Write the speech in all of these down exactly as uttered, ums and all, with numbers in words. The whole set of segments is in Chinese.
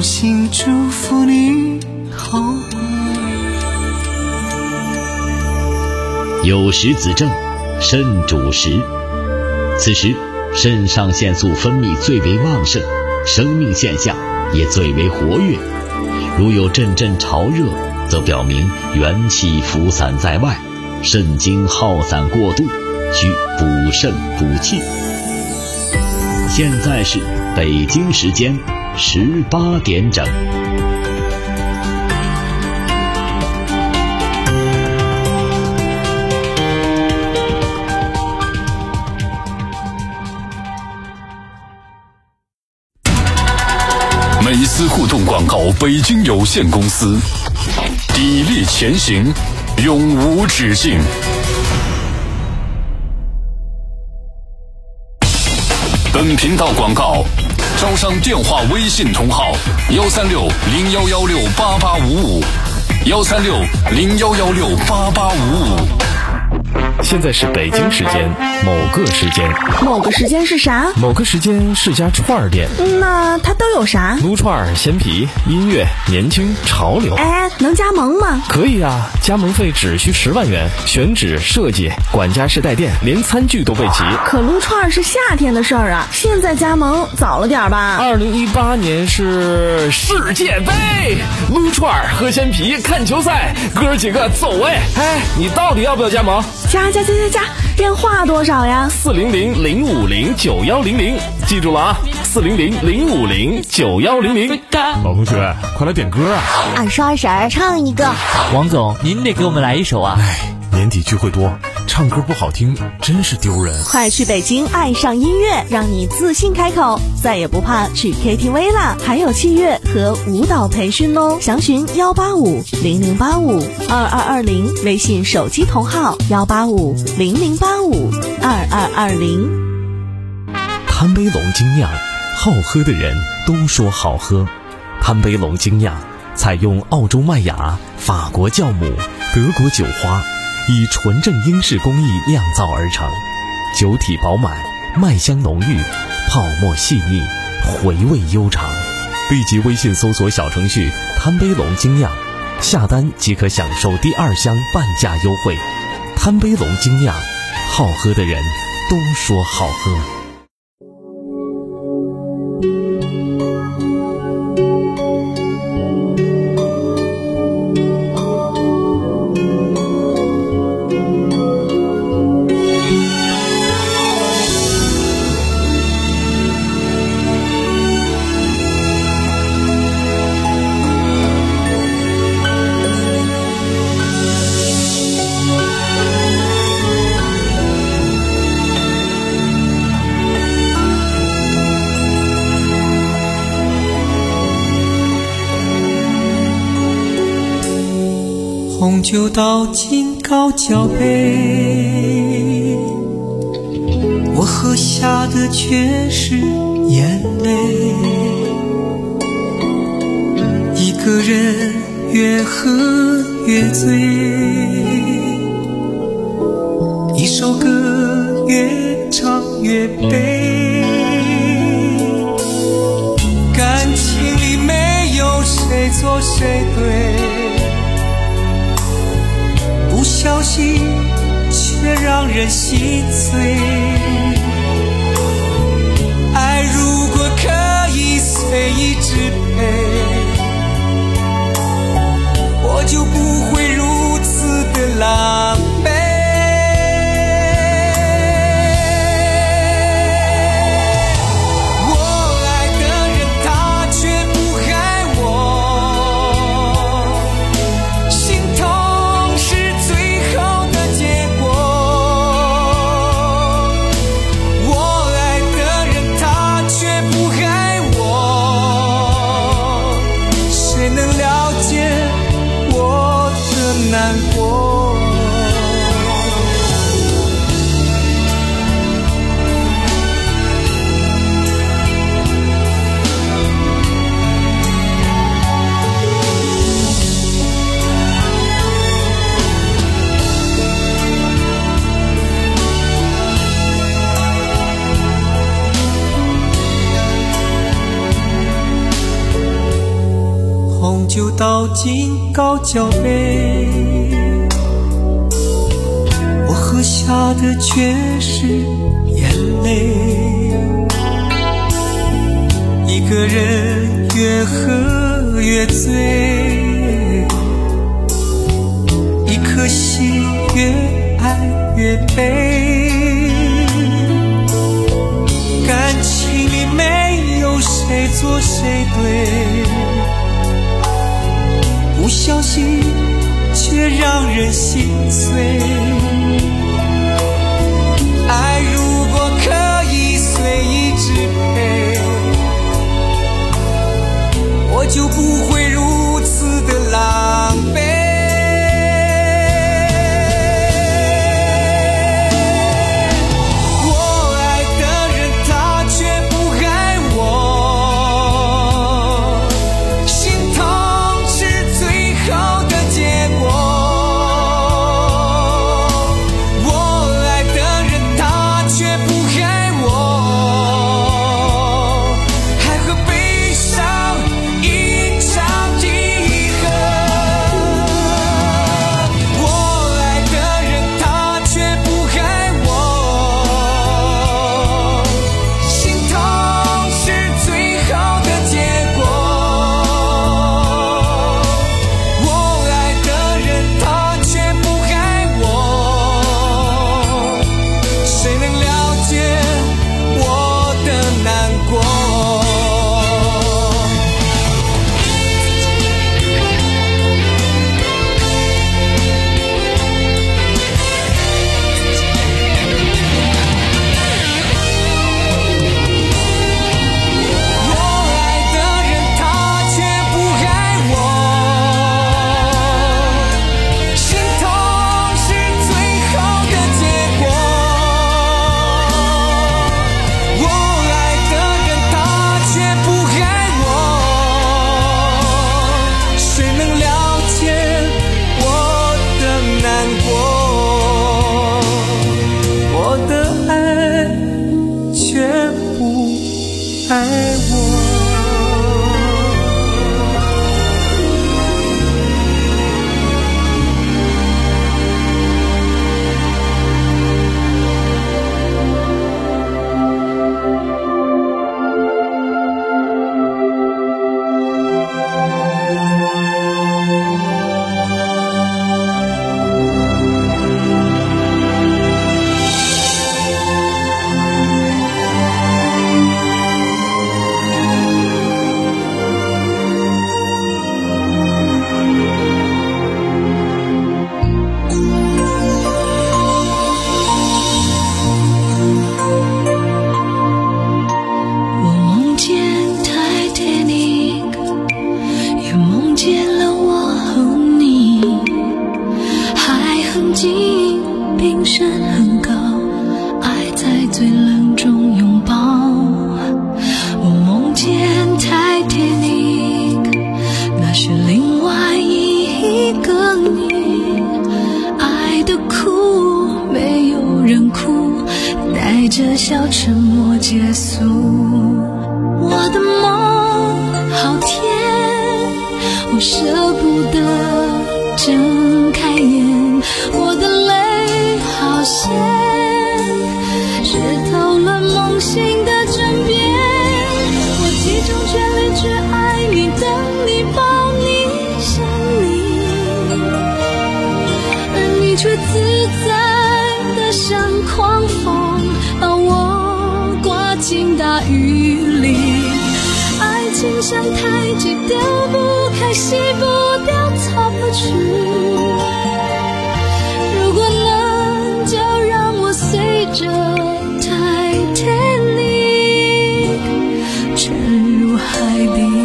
衷心祝福你好过。 有时子正，肾主食。此时肾上腺素分泌最为旺盛，生命现象也最为活跃。如有阵阵潮热，则表明元气浮散在外，肾精耗散过度，需补肾补气。现在是北京时间十八点整。 美思互动广告北京有限公司，砥砺前行，永无止境。本频道广告招商电话微信同号：幺三六零幺幺六八八五五，幺三六零幺幺六八八五五。 现在是北京时间某个时间， 某个时间是啥？ 某个时间是家串儿店。 那它都有啥？ 撸串、鲜皮、音乐、年轻、潮流。 哎，能加盟吗？ 可以啊，加盟费只需十万元，选址、设计、管家式带电，连餐具都备齐。 可撸串是夏天的事儿啊，现在加盟早了点吧？ 二零一八年是世界杯，撸串、喝鲜皮、看球赛，哥儿几个走哎！哎，你到底要不要加盟？ 加加加加加，电话多少呀？ 四零零零五零九幺零零，记住了啊，四零零零五零九幺零零。 老同学，快来点歌啊！ 二叔二婶唱一个。 王总，您得给我们来一首啊！ 哎，年底聚会多，唱歌不好听真是丢人。 快去北京爱上音乐，让你自信开口，再也不怕去 K T V 啦！还有器乐和舞蹈培训哦，详询幺八五零零八五二二二零，微信手机同号幺八五零零八五二二二零。 贪杯龙精酿，好喝的人都说好喝。贪杯龙精酿采用澳洲麦芽、法国酵母、德国酒花，以纯正英式工艺酿造而成，酒体饱满，麦香浓郁，泡沫细腻，回味悠长。立即微信搜索小程序贪杯龙精酿，下单即可享受第二箱半价优惠。贪杯龙精酿，好喝的人都说好喝。 红酒倒进高脚杯，我喝下的却是眼泪。一个人越喝越醉，一首歌越唱越悲。感情里没有谁错谁对，不小心却让人心碎。爱如果可以随意支配，我就不会如此的狼狈。难过， 从旧到今高脚杯，我喝下的却是眼泪，一个人越喝越醉，一颗心越爱越悲，感情里没有谁错谁对，不小心却让人心碎。爱如果可以随意支配，我就不会如此的狼狈。 着笑沉默结束，我的梦好甜，我舍不得睁开眼，我的泪好咸，湿透了梦醒的枕边，我集中全力去爱你，等你抱你想你，而你却自在的像狂风，把我刮进大雨里。爱情像太极，丢不开，洗不掉，擦不去。如果能，就让我随着 Titanic 沉入海底。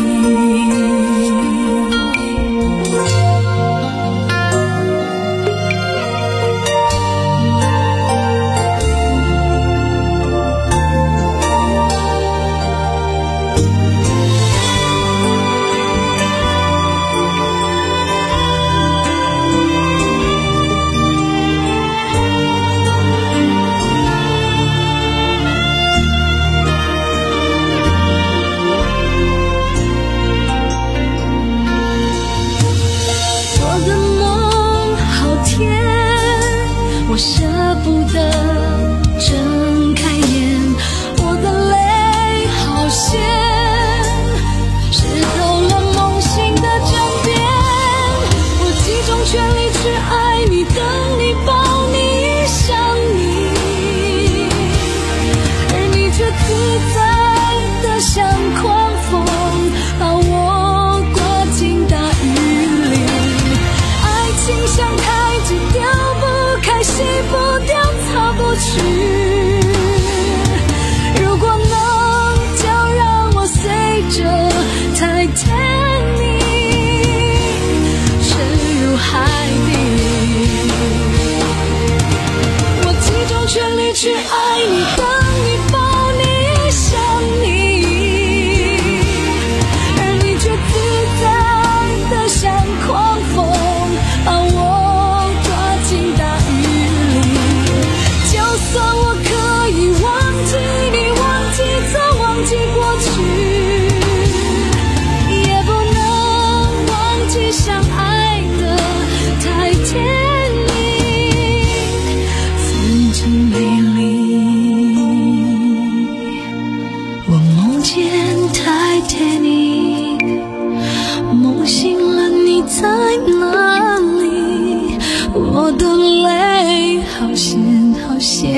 现，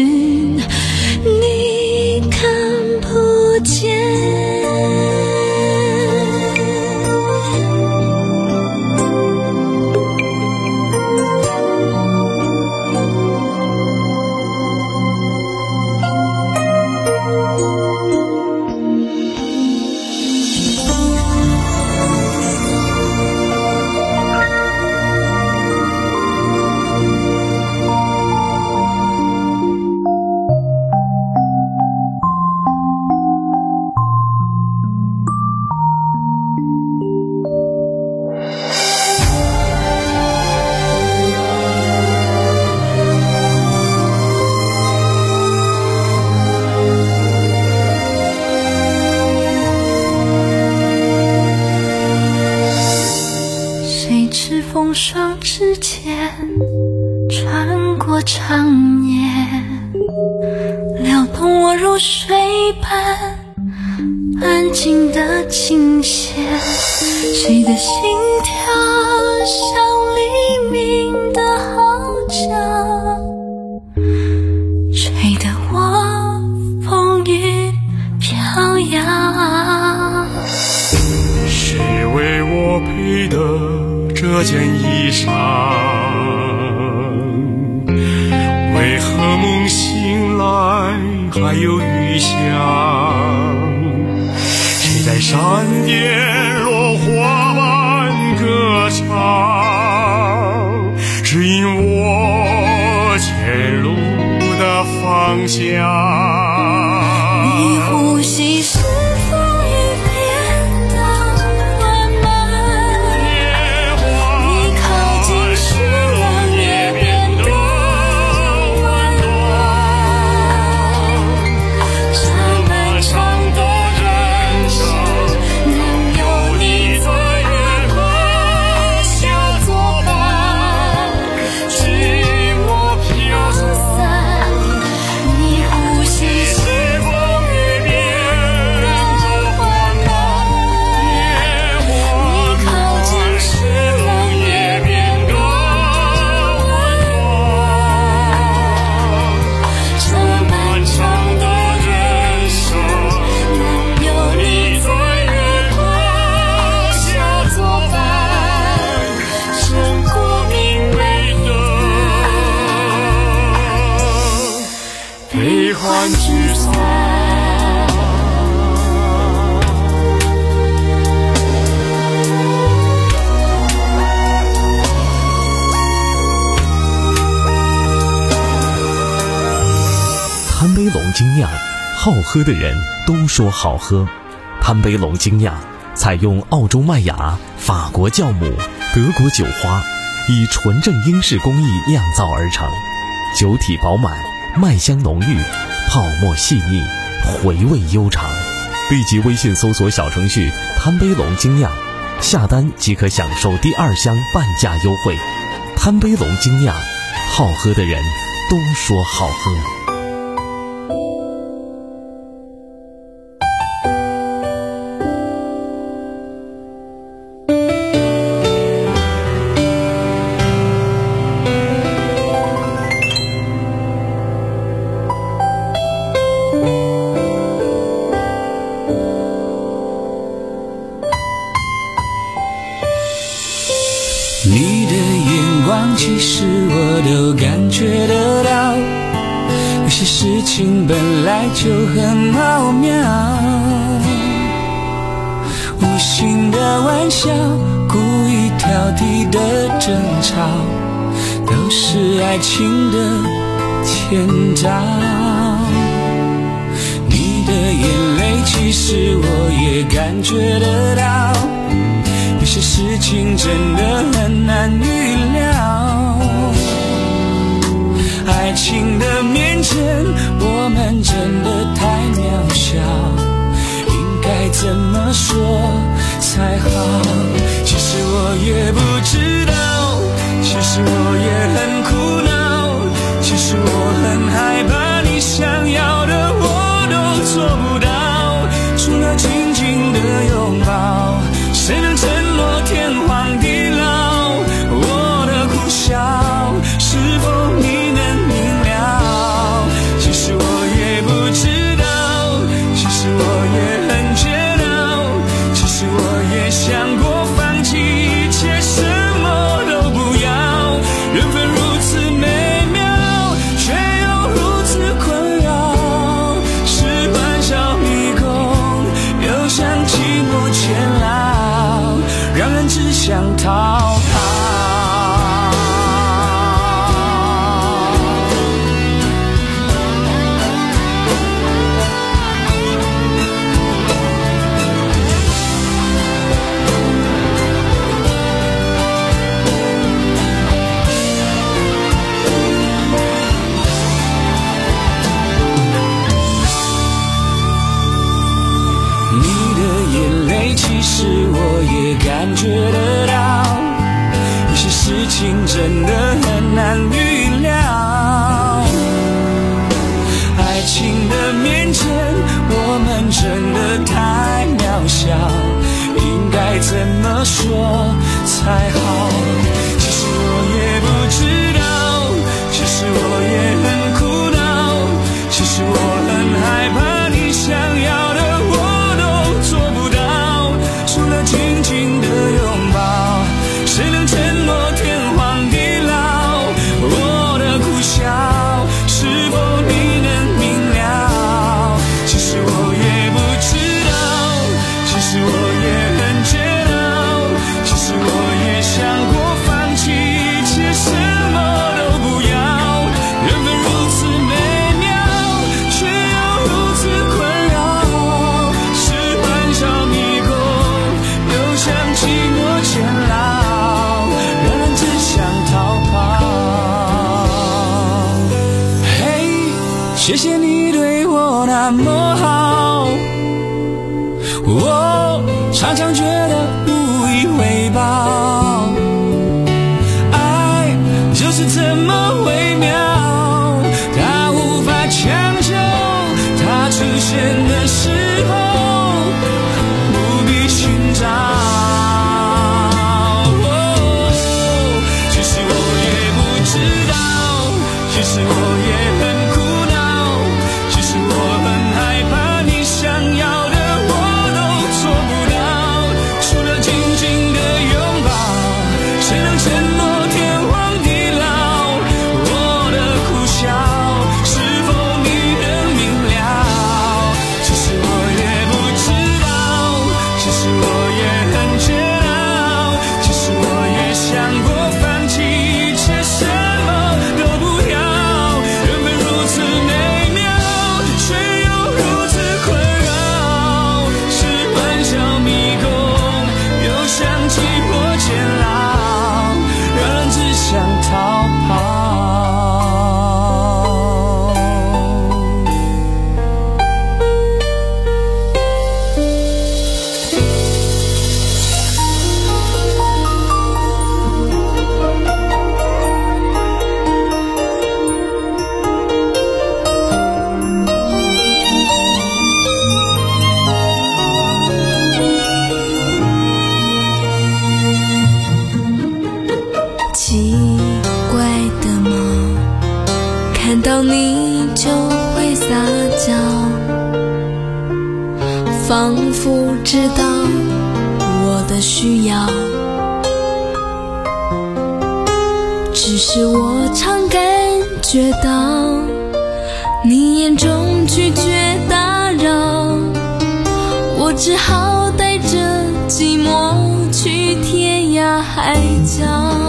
你看不见。 风霜之间穿过长夜，撩动我如水般安静的琴弦，谁的心跳像黎明的号角，吹得我风雨飘摇。 谁为我配的这件衣裳，为何梦醒来还有余香？谁在山巅落花般歌唱，指引我前路的方向？ 你呼吸是风雨变得缓慢，你靠近时冷也变得温暖。这漫长的人生，能有你在月光下作伴，寂寞飘散。你呼吸是风雨变得缓慢，你靠近时冷也变得温暖。这漫长的人生，能有你在月光下作伴，胜过明媚的悲欢聚散。 贪杯龙精酿，好喝的人都说好喝。贪杯龙精酿采用澳洲麦芽、法国酵母、德国酒花，以纯正英式工艺酿造而成，酒体饱满，麦香浓郁，泡沫细腻，回味悠长。立即微信搜索小程序贪杯龙精酿，下单即可享受第二箱半价优惠。贪杯龙精酿，好喝的人都说好喝。 你的眼光其实我都感觉得到，有些事情本来就很奥妙，无心的玩笑，故意挑剔的争吵，都是爱情的前兆。你的眼泪其实我也感觉得到，有些事情真的很难预料，爱情的面前我们真的太渺小，应该怎么说才好？其实我也不知道，其实我也很苦恼，其实我很害怕，你想要的我都做不到，除了紧紧的拥抱，谁能承诺天荒地老？我的苦笑，是否你能明了？ 弃一切，什么都不要。缘分如此美妙，却又如此困扰，是欢笑迷宫，又像寂寞监牢，让人只想逃跑。其实我也感觉得到，有些事情真的很难预料。爱情的面前，我们真的太渺小，应该怎么说才好？其实我也不知道，其实我也很苦恼，其实我很害怕你想要的我都做不到。除了紧紧的拥抱，谁能承诺天荒地老？我的苦笑，是否你能明了？其实我也不知道，其实我也很煎熬，其实我也想过放弃一切，什么都不要。缘分如此美妙，却又如此困扰，是欢笑迷宫，又像寂寞监牢，让人只想逃跑。嘿，谢谢你对我那么好，我常常觉得无以回报。爱就是这么微妙，它无法强求，它出现的时候不必寻找。其实我也很苦恼，其实我很害怕你想要的我都做不到。除了紧紧的拥抱，谁能承诺天荒地老？我的苦笑，是否你能明了？其实我也不知道，其实我也很煎熬，其实我也想过放弃一切，什么都不要。寂寞监牢，让人只想逃跑。 看到你就会撒娇，仿佛知道我的需要，只是我常感觉到你眼中拒绝打扰，我只好带着寂寞去天涯海角。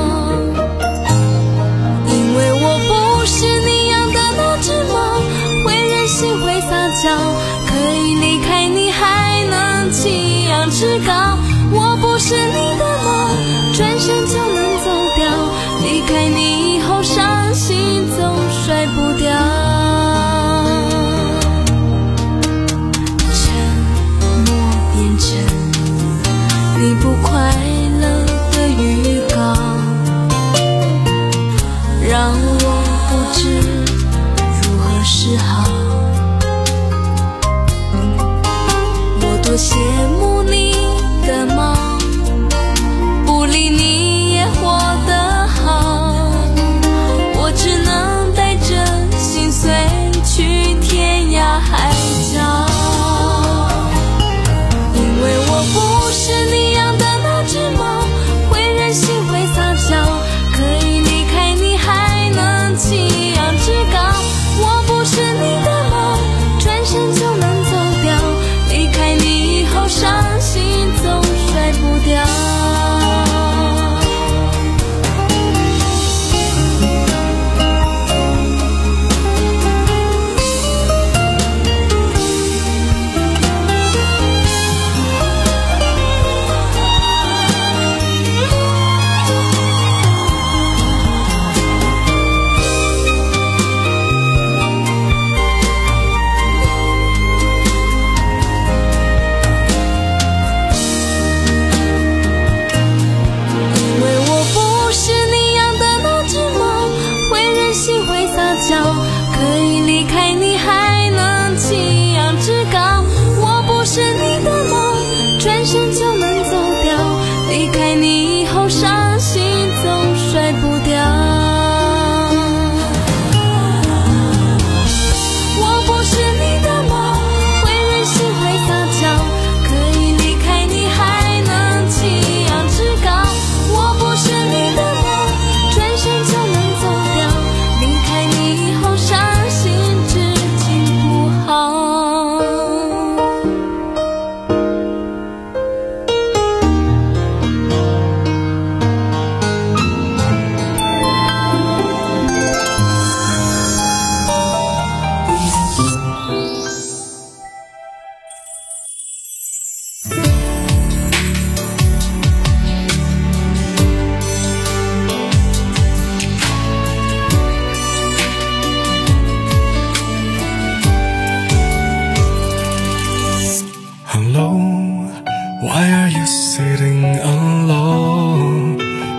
因为我不是你养的那只猫，会任性会撒娇，可以离开你还能弃养至高。我不是你的猫，转身就能走掉，离开你以后伤心总甩不掉。沉默变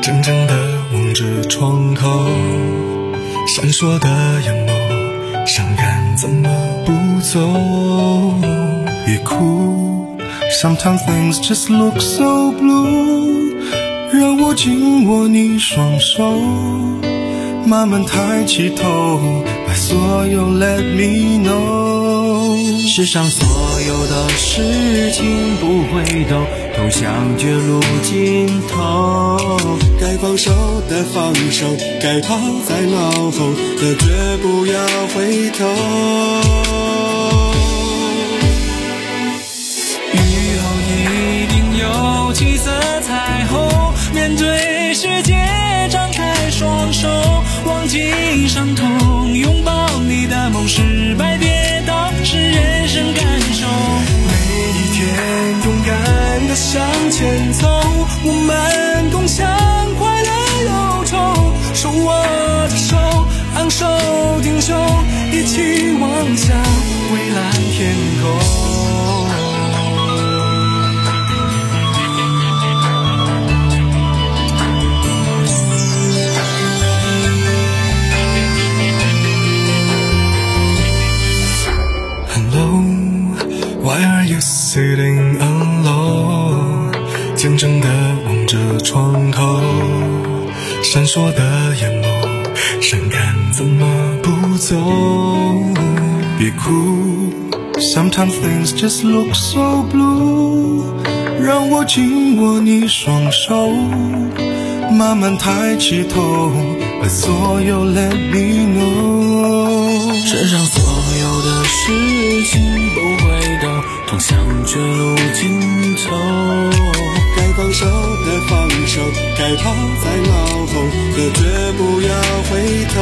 怔怔地望着窗口，闪烁的眼眸，伤感怎么不走？别哭 Sometimes things just look so blue， 让我紧握你双手，慢慢抬起头，把所有 let me know。 世上所有的事情不回头，通向绝路尽头。 该放手的放手，该抛在脑后的绝不要回头。 雨后一定有七色彩虹，面对世界张开双手，忘记伤痛，拥抱你的梦，失败跌倒是人生感受。 每一天勇敢地向前走，我们共享快乐忧愁，手握着手，昂首挺胸，一起望向蔚蓝天空。Why are you sitting alone？ 怔怔地望着窗口，闪烁的眼眸，伤感怎么不走？别哭 Sometimes things just look so blue， 让我紧握你双手，慢慢抬起头，把所有 let me know。 世上所有的事情不回头，通向绝路尽头。 该放手的放手，该抛在脑后的绝不要回头。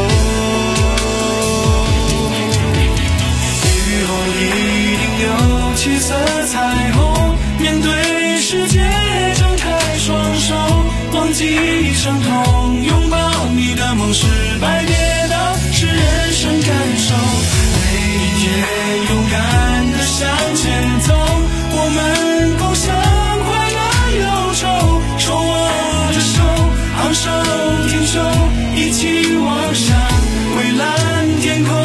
雨后一定有七色彩虹，面对世界张开双手，忘记伤痛，拥抱你的梦，失败跌倒是人生感受。每一天勇敢地向前走，我们共享快乐忧愁，手握着手，昂首挺胸，一起望向蔚蓝天空。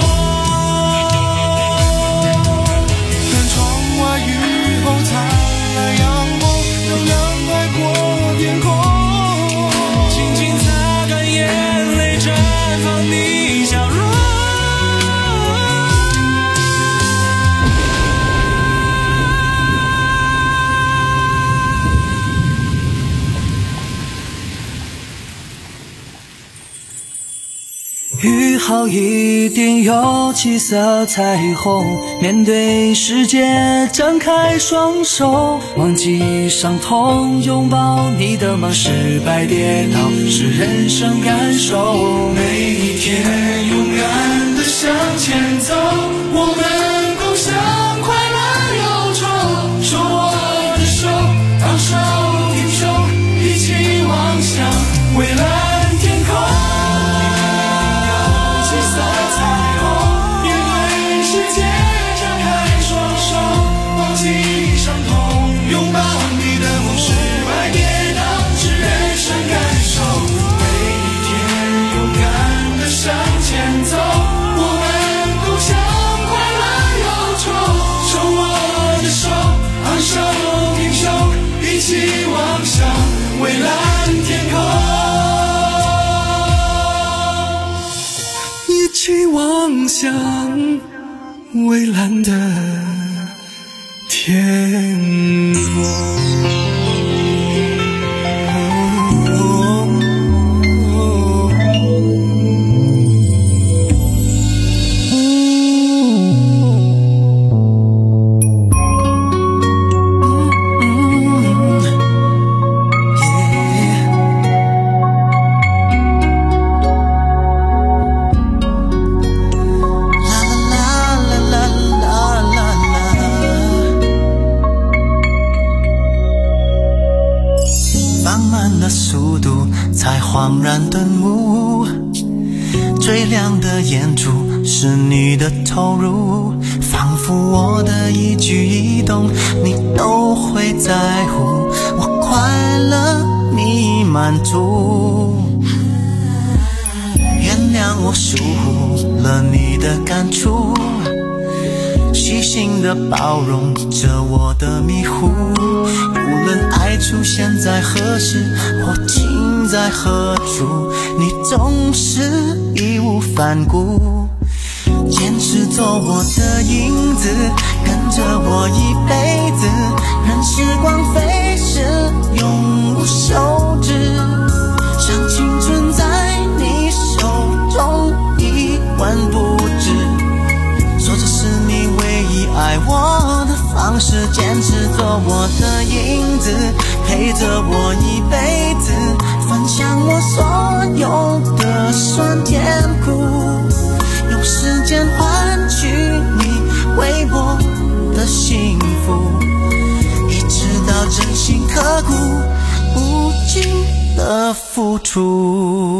看窗外雨后灿烂阳光，让阳光过天空， 轻轻擦干眼泪，绽放你笑容。雨后一定有七色彩虹，面对世界张开双手，忘记伤痛，拥抱你的梦，失败跌倒是人生感受。每一天勇敢地向前走，我们共享快乐忧愁，手握着手，昂首挺胸，一起望向蔚蓝天空。七色彩虹，面对世界张开双手，忘记伤痛，拥抱你的梦，失败跌倒是人生感受。每一天勇敢地向前走，我们共享快乐忧愁，手握着手，昂首挺胸，一起望向蔚蓝天空。一起望向蔚蓝的天空。 恍然顿悟，最亮的眼珠是你的投入，仿佛我的一举一动你都会在乎，我快乐弥漫满足。原谅我疏忽了你的感触，细心的包容着我的迷糊。无论爱出现在何时或尽在何处，你总是义无反顾，坚持做我的影子，跟着我一辈子，任时光飞逝，永无休止。像青春在你手中一文不值，说这是你唯一爱我的方式，坚持做我的影子，陪着我一辈子，分享我所有的酸甜苦，用时间换取你为我的幸福，一直到真心刻骨，无尽的付出。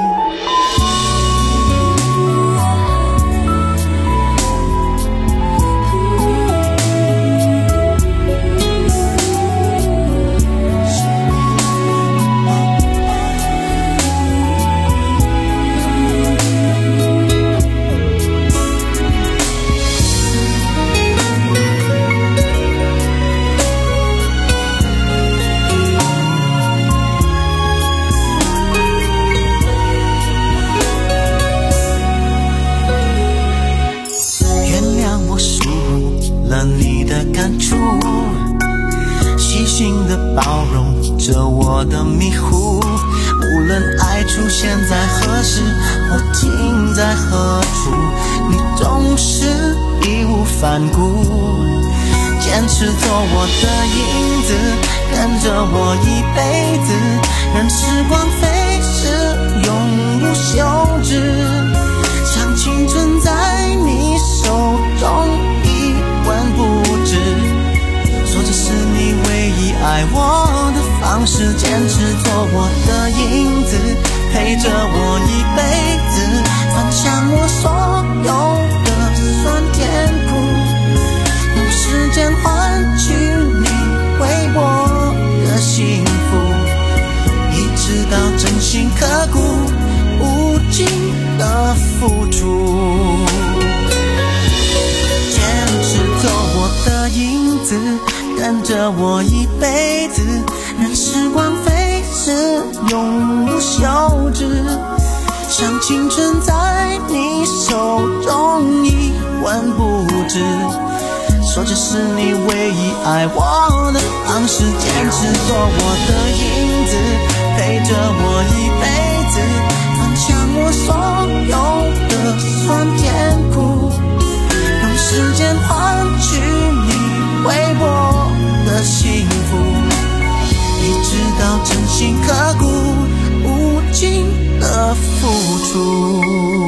包容着我的迷糊，无论爱出现在何时或尽在何处，你总是义无反顾，坚持做我的影子，跟着我一辈子，任时光飞逝，永无休止。像青春在你手中一文不值，说这是你唯一爱我的方式，坚持做我的影子，陪着我一辈子，分享我所有的酸甜苦，用时间换取你为我的幸福，一直到真心刻骨，无尽的付出。坚持做我的影子，跟着我一辈子，任时光飞逝，永无休止。像青春在你手中一文不值，说这是你唯一爱我的方式，坚持做我的影子，陪着我一辈子，分享我所有的酸甜苦，用时间换取你为我的幸福，一直到真心刻骨，无尽的付出。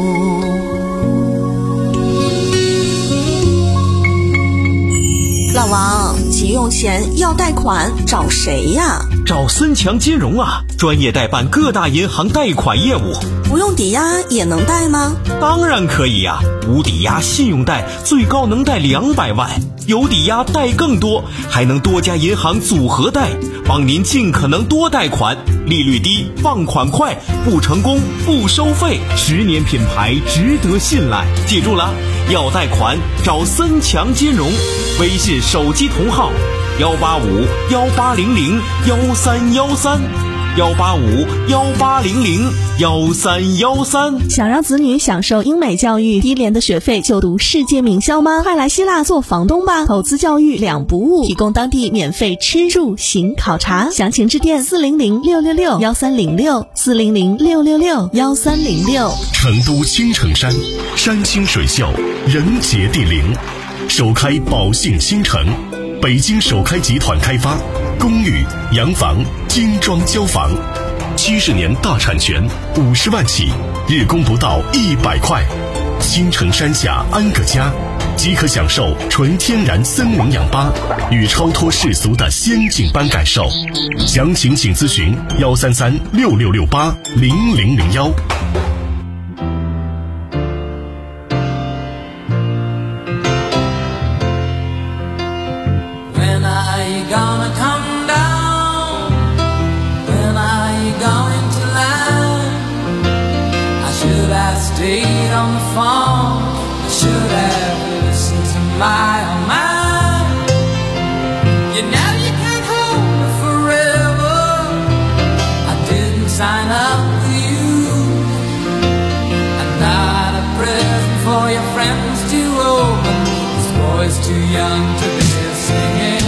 老王，急用钱要贷款找谁呀？ 找森强金融啊，专业代办各大银行贷款业务。 不用抵押也能贷吗？ 当然可以呀、啊，无抵押信用贷最高能贷两百万，有抵押贷更多，还能多家银行组合贷，帮您尽可能多贷款，利率低，放款快，不成功不收费，十年品牌值得信赖。记住了，要贷款找森强金融，微信手机同号幺八五幺八零零幺三幺三。幺八五幺八零零幺三幺三。 想让子女享受英美教育，低廉的学费就读世界名校吗？快来希腊做房东吧！投资教育两不误，提供当地免费吃住行考察。详情致电四零零六六六幺三零六四零零六六六幺三零六。 成都青城山，山清水秀，人杰地灵，首开宝信新城，北京首开集团开发。公寓、洋房、精装交房，七十年大产权，五十万起，日供不到一百块。青城山下安个家，即可享受纯天然森林氧吧与超脱世俗的仙境般感受。详情请咨询幺三三六六六八零零零幺。 phone. I should have listened to my own mind. You know you can't hold me forever. I didn't sign up for you. I'm not a present for your friends to open. This boy's too young to be singing.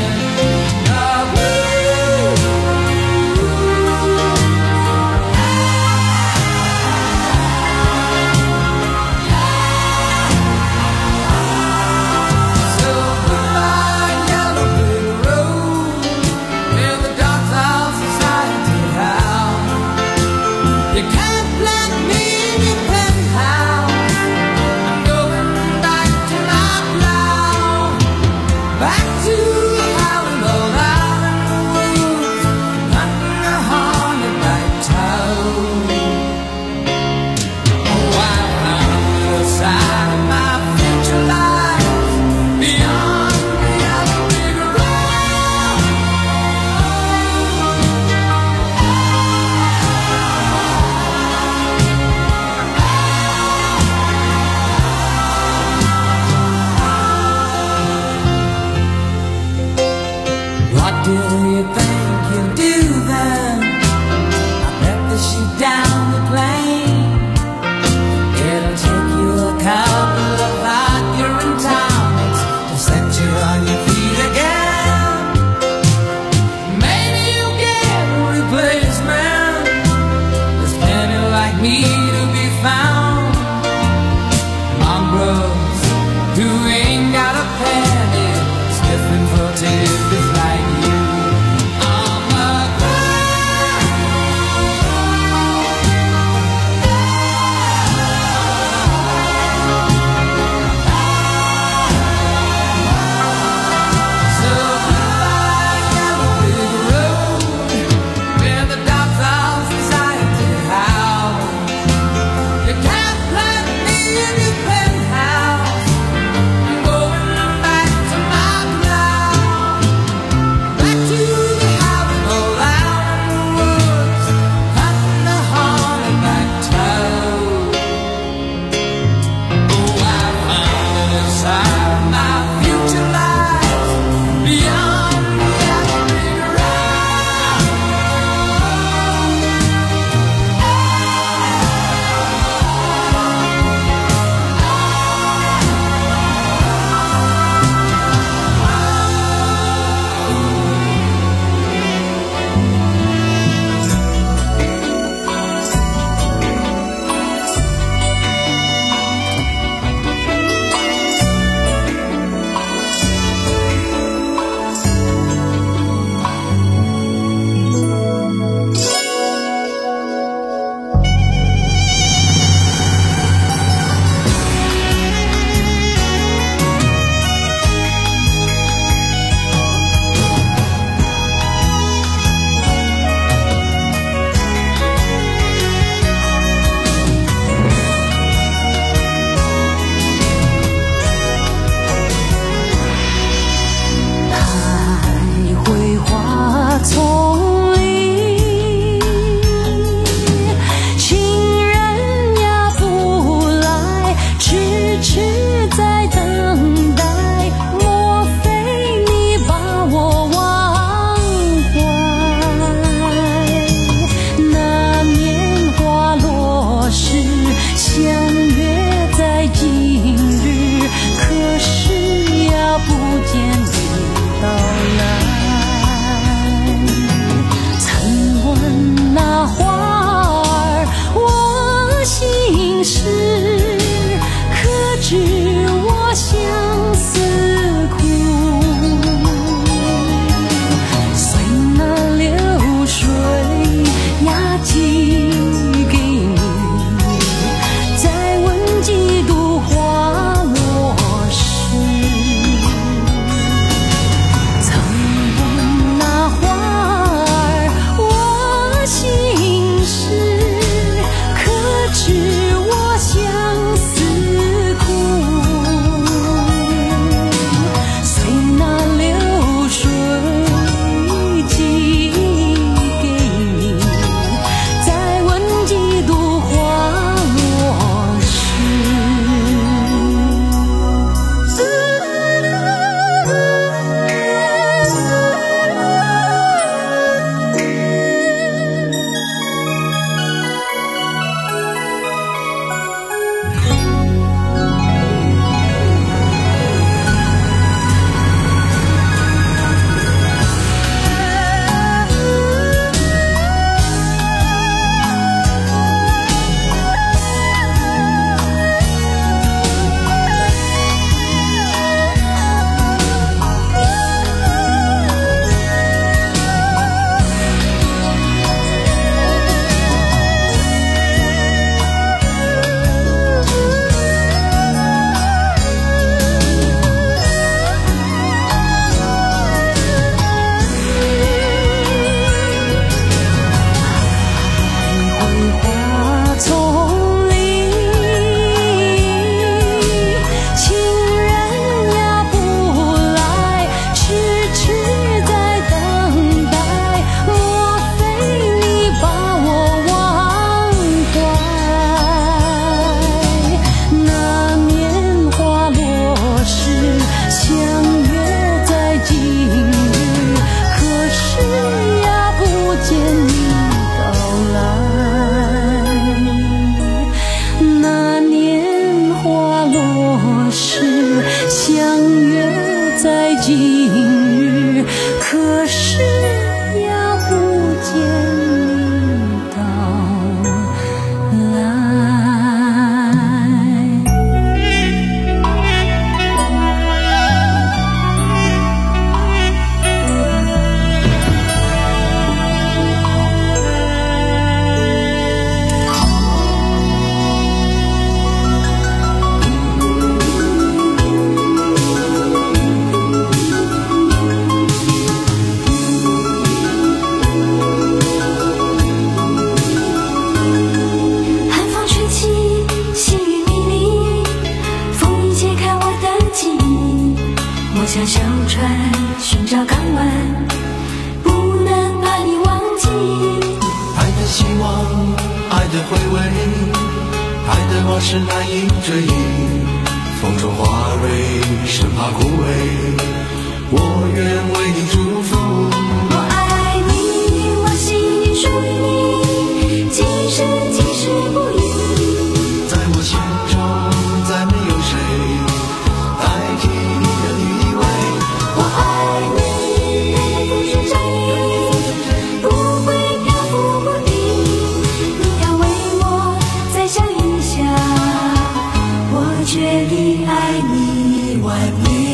花是难以追忆，风中花蕊生怕枯萎，我愿为你祝福。 我爱你，我心里属于你，今生今世不移。 在我心中再没有谁代替你的地位。 我爱你，对你付出真意，不会漂浮不定。你要为我再想一想，我决定爱你万年。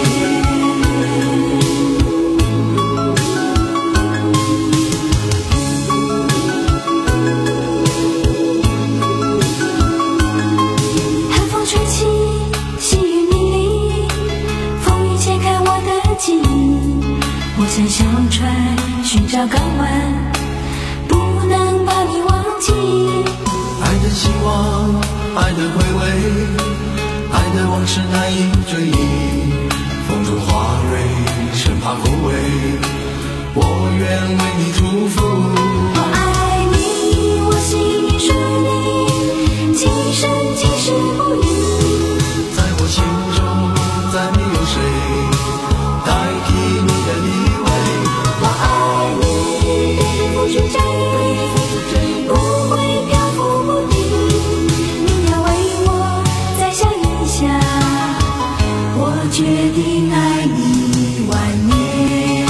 寒风吹起，细雨迷离，风雨切开我的记忆。我像小船寻找港湾，不能把你忘记。 爱的希望，爱的回味，爱的往事难以追忆，风中花蕊生怕枯萎，我愿为你祝福。 我爱你，我心里属于你，今生今世不移。 在我心中再没有谁代替你的地位。 我爱你，对你付出真意，不会漂浮不定。你要为我再想一想，我决定爱你万年。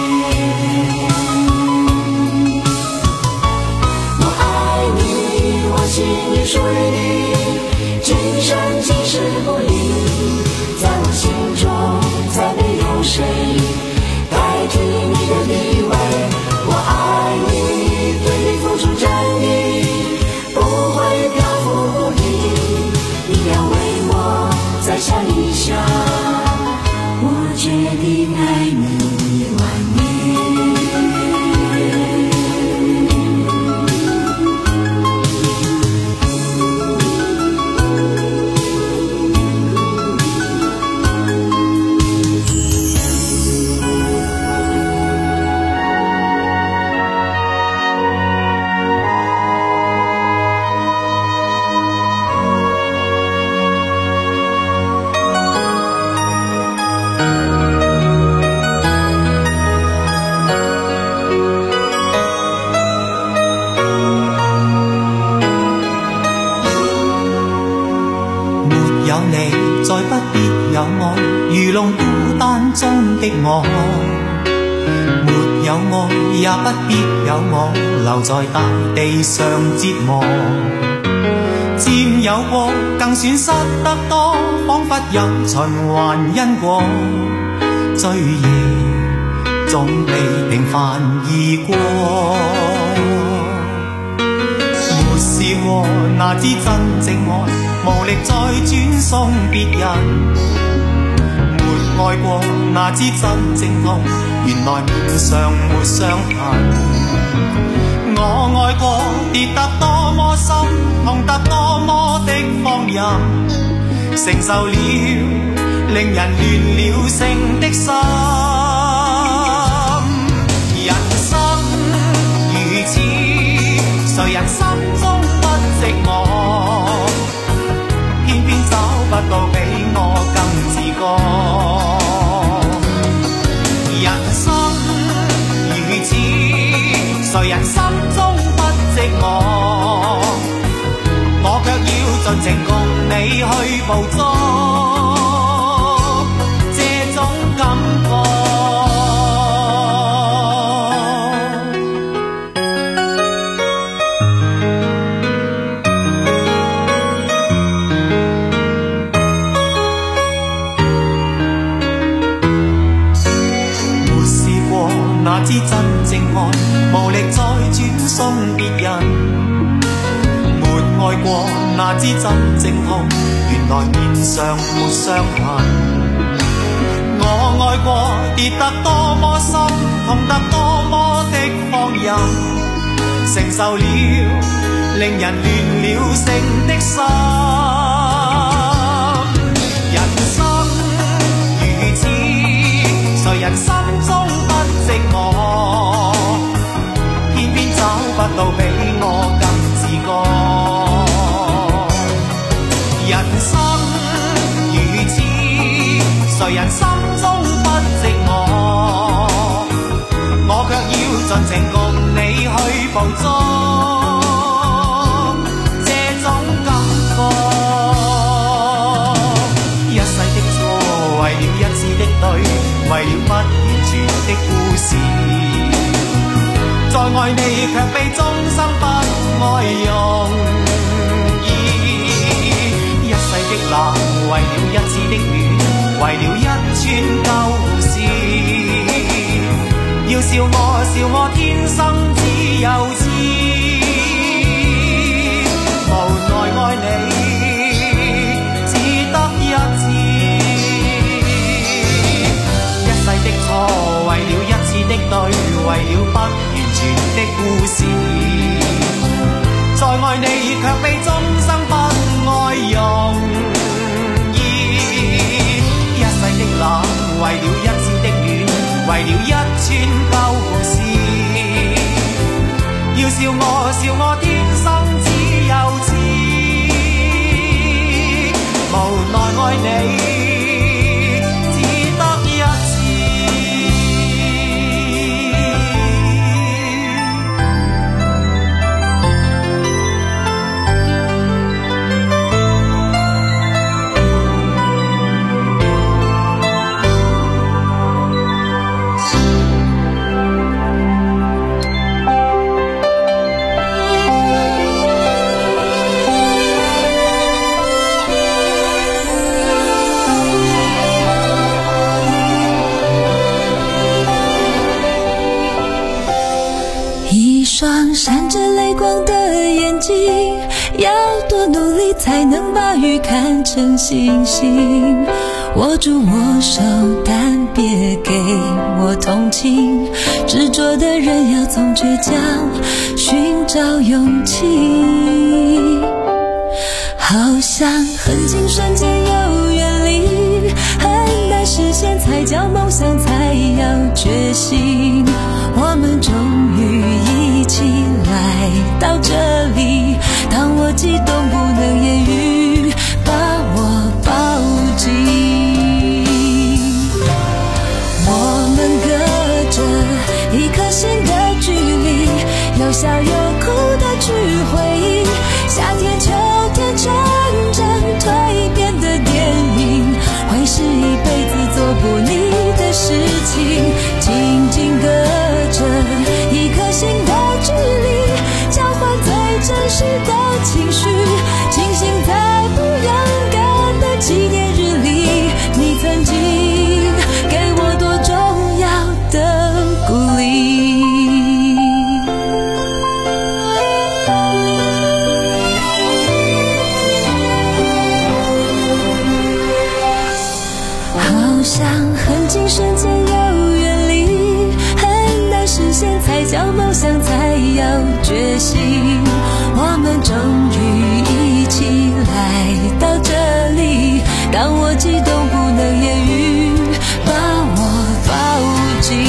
我爱你，我心里属于你，今生今世不移。在我心中再没有谁代替你的地位。我爱你，对你付出真意，不会漂浮不移。你要为我再想一想，我决定爱你万年。 再不必有我，如籠孤單中的我。沒有愛，也不必有我，留在大地上折磨。佔有過，更損失得多，彷彿有循環因果。追憶總比平凡易過。沒試過，哪知真正愛，無力再轉送別人。沒愛過，哪知真正痛，原來面上沒傷痕。我愛過，跌得多麼深，痛得多麼的放任，承受了令人亂了性的心。人生如此，誰人心中不寂寞？偏偏找不到比我更自覺。人生如此，誰人心中不寂寞？我卻要盡情共你去捕捉這種感覺。哪知真正愛，無力再轉送別人。沒愛過，哪知真正痛，原來面上沒傷痕。我愛過，跌得多麼深，痛得多麼的放任，承受了令人亂了性的心。人生如此，誰人心中不寂寞？偏偏找不到比我更自覺。 谁人心中不寂寞，我却要尽情共你去捕捉这种感觉。一世的错，为了一次的对，为了不完全的故事，再爱你却比終生不愛容易。一世的冷，為了一次的暖，為了一串舊事，要笑我笑我天生只有痴，無奈愛你只得一次。一世的錯，為了一次的對，為了不完全的故事，再愛你卻比終生不愛容易。一世的冷，為了一次的暖，為了一串舊事，要笑我笑我天生只有痴，無奈愛你闪着泪光的眼睛，要多努力才能把雨看成星星。握住我手，但别给我同情。执着的人要从倔强寻找勇气。好像很近瞬间又远离，很难实现才叫梦想，才要觉醒。我们终于一起来到这里，当我激动不能言语，把我抱紧。我们隔着一颗心的距离，有笑有哭的去回忆，夏天秋天成长蜕变的电影，会是一辈子做不腻的事情。紧紧隔着一颗心的距离，交换最真实的情绪，庆幸在不勇敢的纪念日里，你曾经给我多重要的鼓励。好像很近瞬间又远离，很难实现才叫梦想，才要觉醒。我们终于一起来到这里，当我激动不能言语，把我抱紧。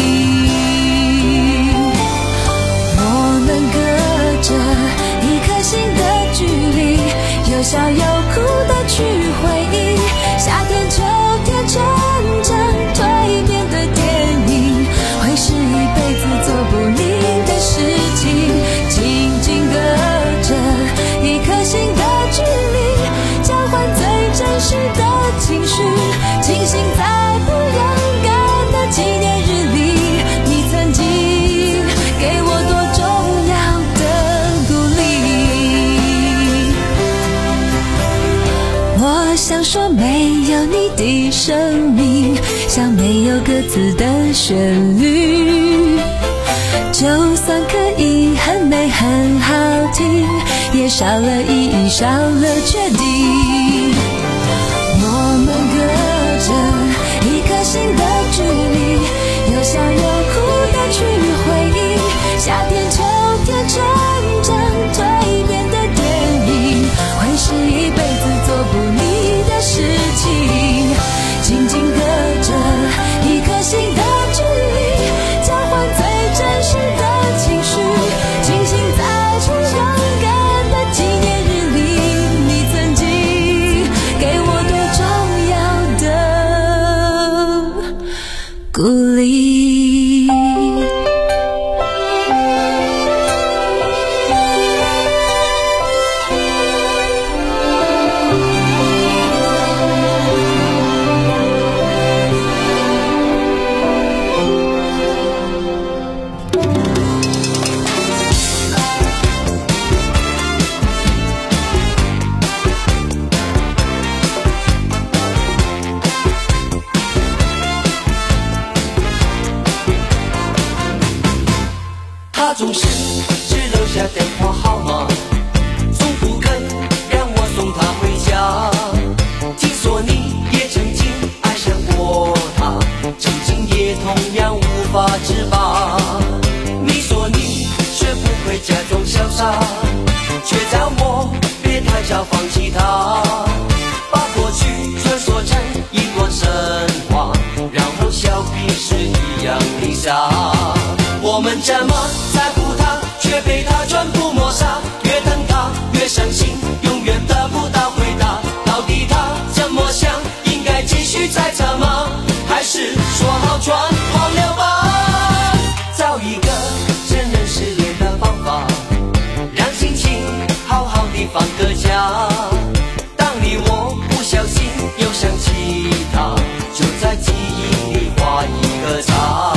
我们隔着一颗心的距离，有笑有哭的去回忆，夏天秋天成长蜕变的电影，会是一辈子做不腻的事情。紧紧隔着一颗心的距离，交换最真实的情绪，庆幸在不勇敢的纪念日里，你曾经给我多重要的鼓励。我想说没有你的生命，像没有歌词的旋律，就算可以很美很好听，也少了意义，少了确定。我们隔着一颗心的距离，有笑有哭的去回忆，夏天秋天成长蜕变的电影，会是一辈子做不腻的事情。紧紧隔着一颗心的距离，交换最真实的情绪，庆幸在不勇敢的纪念日里，你曾经下电话号码，从不肯让我送她回家。听说你也曾经爱上过她，曾经也同样无法自拔。你说你学不会假装潇洒，却叫我别太早放弃她，把过去传说成一段神话，然后笑彼此一样的傻。我们这么在乎他，却被他全部抹杀，越等他越伤心，永远得不到回答。到底他怎么想？应该继续猜测吗？还是说好全忘了吧？找一个承认失恋的方法，让心情好好地放个假。当你我不小心又想起他，就在记忆里画一个叉。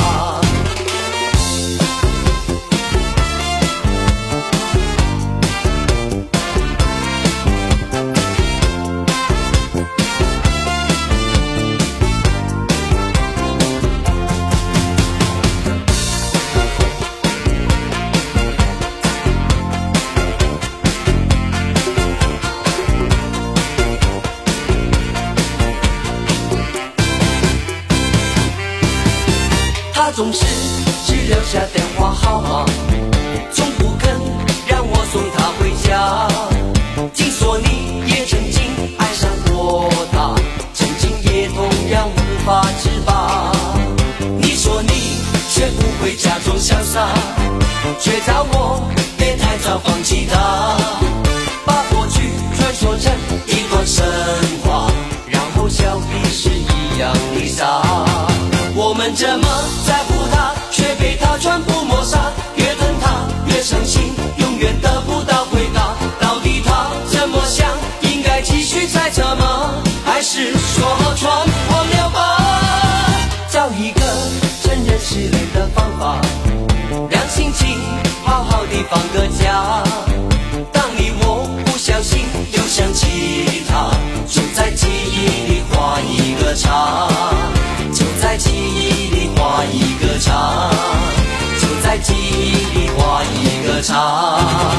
他总是只留下电话号码，从不肯让我送他回家。听说你也曾经爱上过他，曾经也同样无法自拔。你说你学不会假装潇洒，却叫我别太早放弃他，把过去传说成一段神话，然后笑彼此一样的傻。我们这么在乎他，却被他全部抹杀，越等他越伤心，永远得不到回答。到底他怎么想？应该继续猜测吗？还是说好全忘了吧？找一个承认失恋的方法，让心情好好地放个假。当你我不小心又想起他，就在记忆里画一个叉，就在记忆里画一个叉，就在记忆里画一个叉。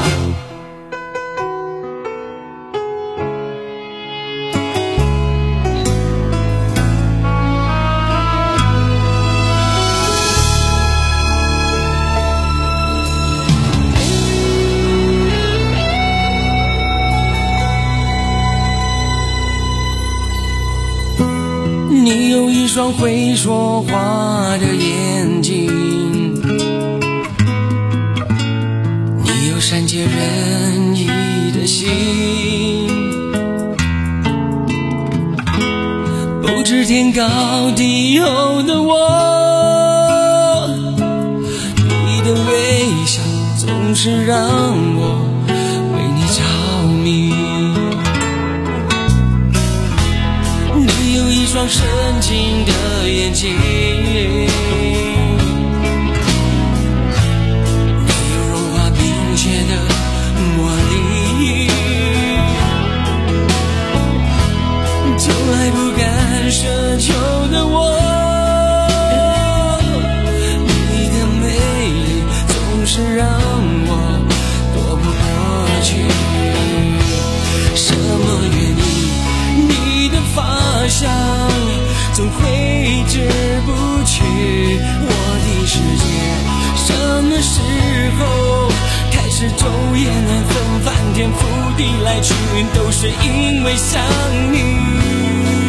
你有一双会说话的眼睛，你有善解人意的心，不知天高地厚的我，你的微笑总是让我为你着迷。你有一双深情的眼睛，你有融化冰雪的魔力，从来不敢奢求的我，你的美丽总是让我躲不过去。什么原因？你的发香总挥之不去我的世界，什么时候开始昼夜难分，翻天覆地来去，都是因为想你。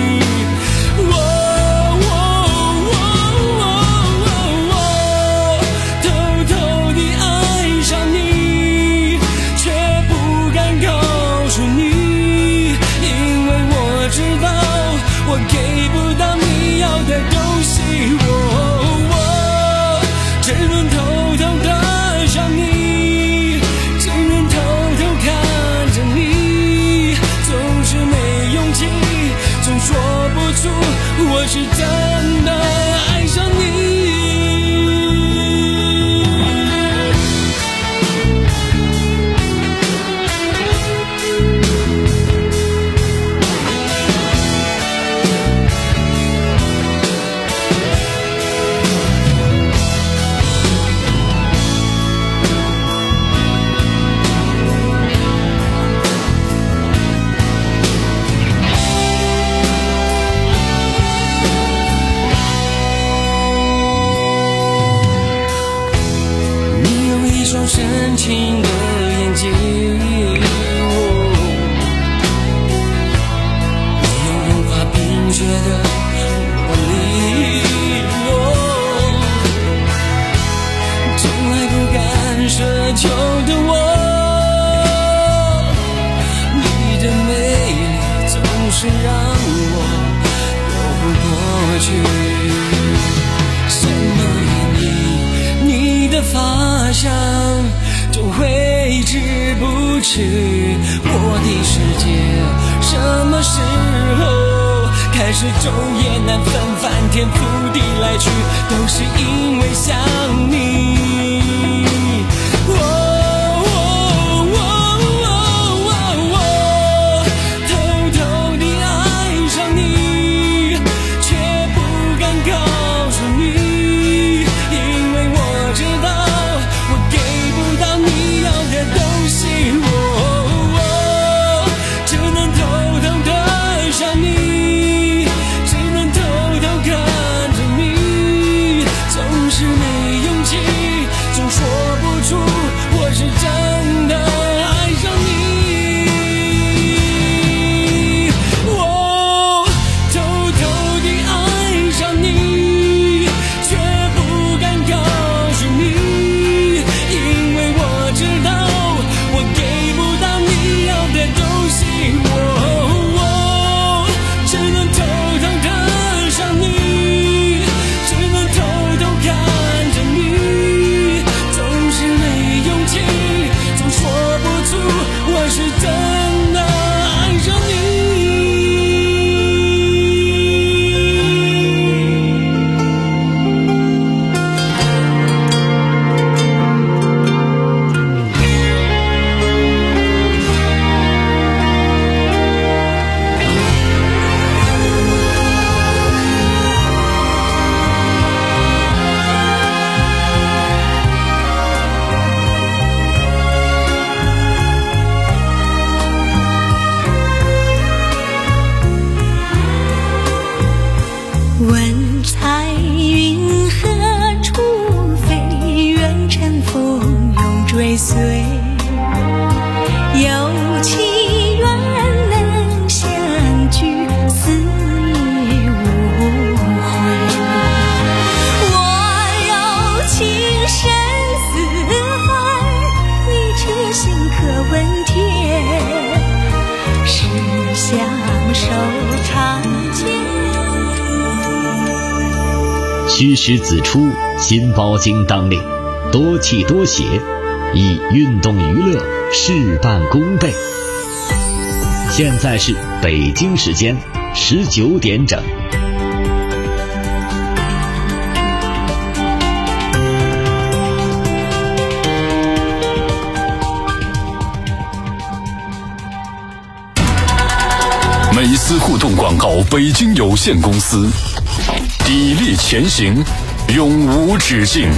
我给不到你要的东西，我我只能偷偷的想你，只能偷偷看着你，总是没勇气，总说不出我是真的爱上你。 深情的眼睛，你用融化冰雪的魔力，从来不敢奢求的我，你的美丽总是让我躲不过去。什么原因，你的发香总挥之不去？我的世界什么时候开始昼夜难分，翻天覆地来去，都是因为想你。 问彩云何处飞，愿乘风永追随，有情愿能相聚，思忆无悔。我有情深似海，你痴心可问天，是相守长久。 虚实子出，新包经当令，多气多写，以运动娱乐事半功倍。现在是北京时间十九点整。 美思互动广告北京有限公司，砥砺前行，永无止境。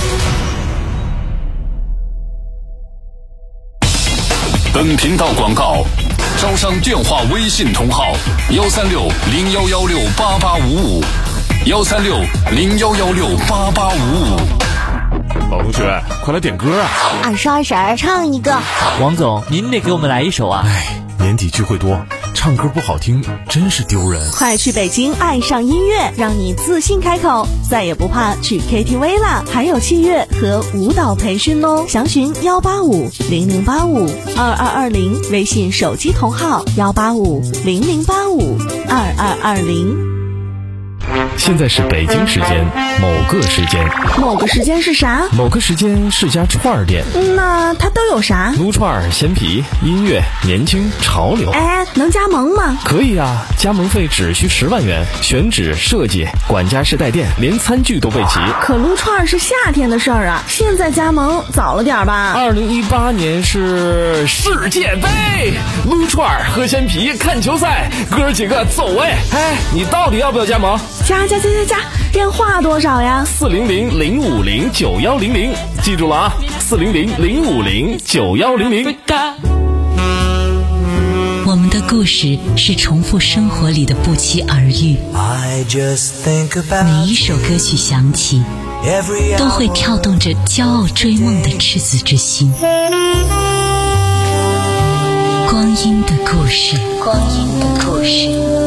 本频道广告招商电话微信同号：幺三六零幺幺六八八五五，幺三六零幺幺六八八五五。 老同学，快来点歌啊！ 二叔二婶唱一个。 王总，您得给我们来一首啊！ 哎，年底聚会多，唱歌不好听真是丢人。 快去北京爱上音乐，让你自信开口，再也不怕去 K T V 啦！还有器乐和舞蹈培训哦，详询幺八五零零八五二二二零，微信手机同号幺八五零零八五二二二零。 现在是北京时间某个时间， 某个时间是啥？ 某个时间是家串儿店。 那它都有啥？ 撸串、鲜皮、音乐、年轻、潮流。 哎，能加盟吗？ 可以啊，加盟费只需十万元，选址、设计、管家式带电，连餐具都备齐。 可撸串是夏天的事儿啊，现在加盟早了点吧？ 二零一八年是世界杯，撸串、喝鲜皮、看球赛，哥几个走哎！哎，你到底要不要加盟？ 加加加加加，电话多少呀？ 四零零零五零九幺零零，记住了啊，四零零零五零九幺零零。 我们的故事是重复生活里的不期而遇，每一首歌曲响起， 都会跳动着骄傲追梦的赤子之心。光阴的故事，光阴的故事。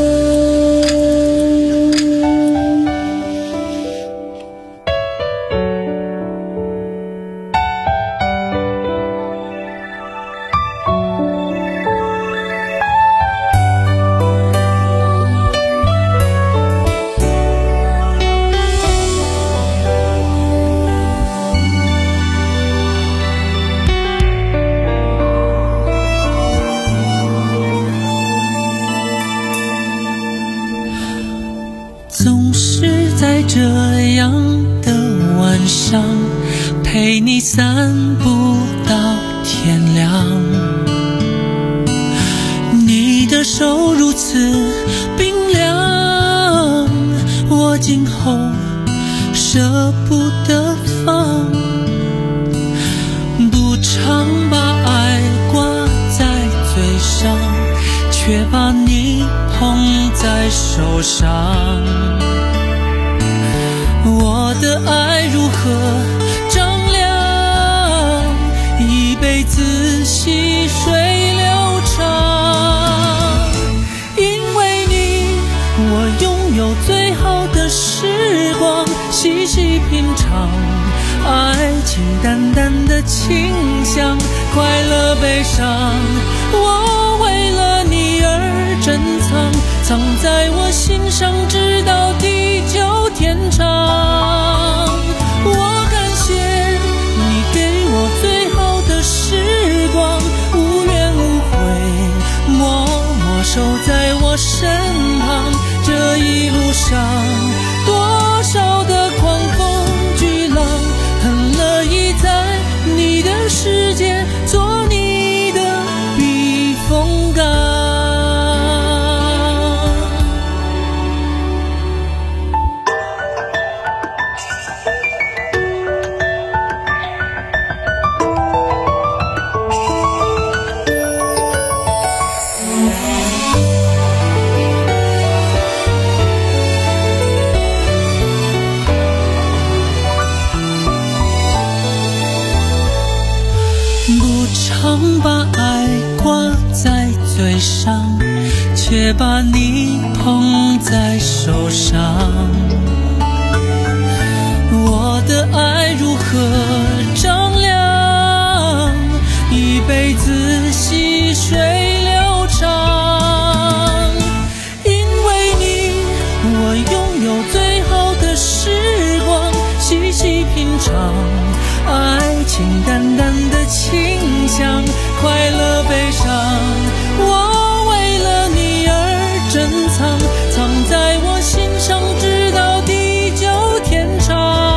总是在这样的晚上陪你散步到天亮，你的手如此冰凉，我今后舍不得放，不常把爱挂在嘴上，却把你捧在手上。我的爱如何丈量，一辈子细水流长。因为你，我拥有最好的时光，细细品尝爱情淡淡的清香，快乐悲伤我为了你而珍藏，藏在我心上直到地久天长。我感谢你给我最好的时光，无怨无悔默默守在我身旁。这一路上多少的狂风巨浪，很乐意在你的世界做你的避风港。常把爱挂在嘴上，却把你捧在手上。我的爱如何丈量，一辈子细水流长。因为你，我拥有最好的时光，细细品尝爱情淡淡的清香，快乐悲伤我为了你而珍藏，藏在我心上直到地久天长。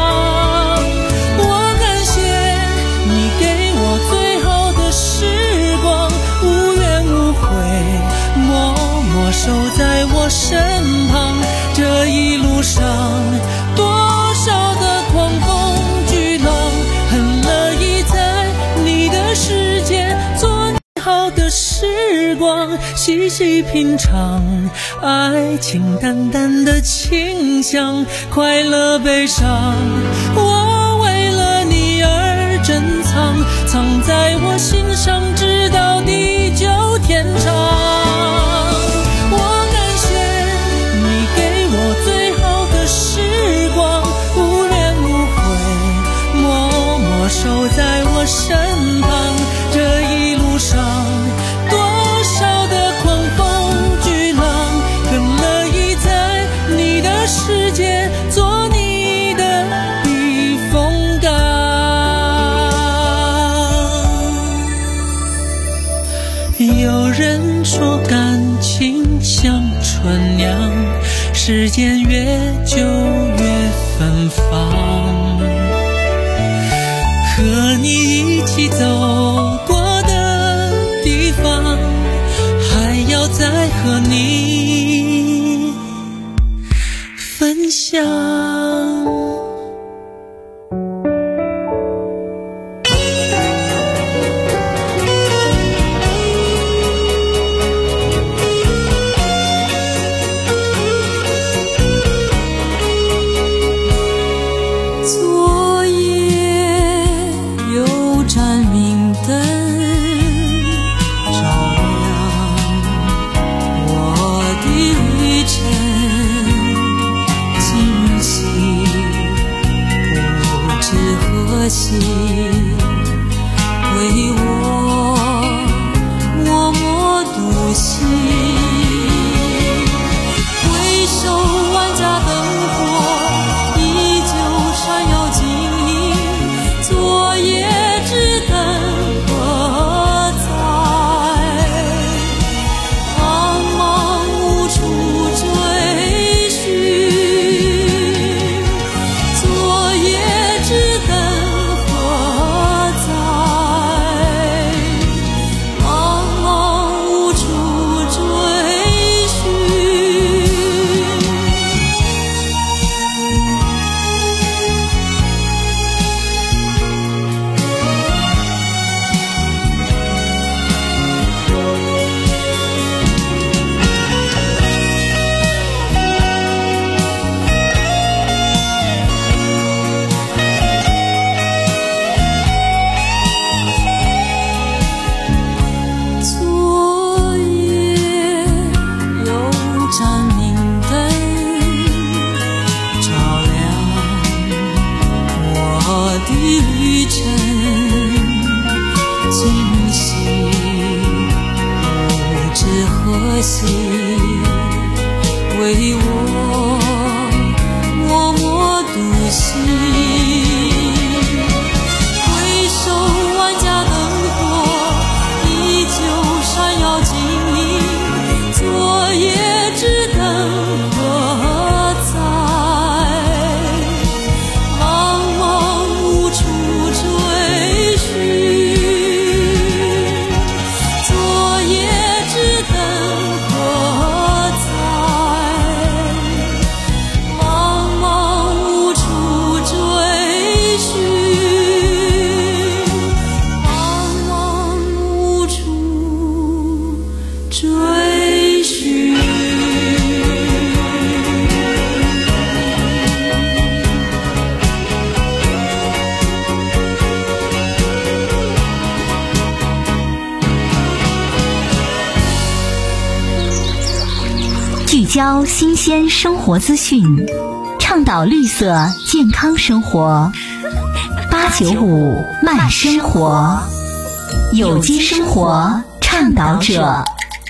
我感谢你给我最好的时光，无怨无悔默默守在我身旁。这一路上多少的狂风巨浪，很乐意在你的世界做你好的时光，细细品尝爱情淡淡的清香，快乐悲伤我为了你而珍藏，藏在我心上直到地久天长。我感谢你给我最好的时光，无怨无悔默默守在我身旁。这一路上多少的狂风巨浪，很乐意在你的世界做你的避风港。有人说感情像春酿，时间越久越芬芳，和你一起走过的地方，还要再和你分享。 聚焦新鲜生活资讯，倡导绿色健康生活。八九五慢生活，有机生活倡导者。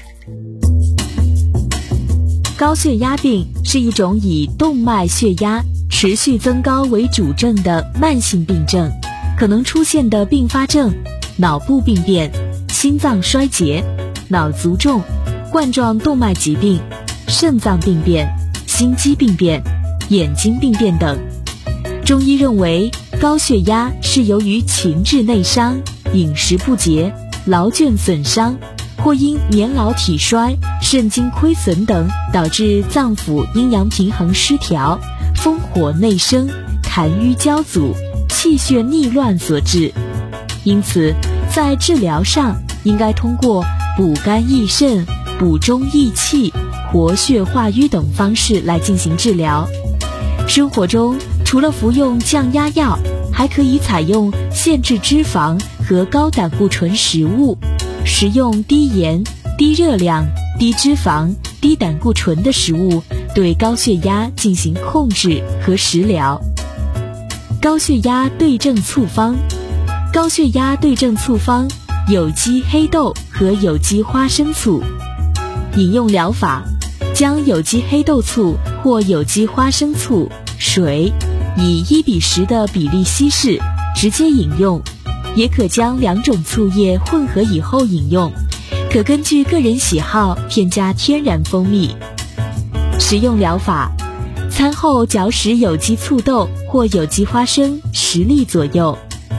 高血压病是一种以动脉血压持续增高为主症的慢性病症，可能出现的并发症：脑部病变、心脏衰竭、脑卒中、冠状动脉疾病、肾脏病变、心肌病变、眼睛病变等。中医认为，高血压是由于情志内伤、饮食不节、劳倦损伤，或因年老体衰、肾精亏损等导致脏腑阴阳平衡失调、风火内生、痰瘀交阻、气血逆乱所致。因此，在治疗上应该通过补肝益肾、补中益气、活血化瘀等方式来进行治疗。生活中除了服用降压药，还可以采用限制脂肪和高胆固醇食物，食用低盐、低热量、低脂肪、低胆固醇的食物，对高血压进行控制和食疗。高血压对症促方。高血压对症促方：有机黑豆和有机花生醋。饮用疗法：将有机黑豆醋或有机花生醋、水以一比十的比例稀释，直接饮用，也可将两种醋液混合以后饮用，可根据个人喜好添加天然蜂蜜。食用疗法：餐后嚼食有机醋豆或有机花生十粒左右。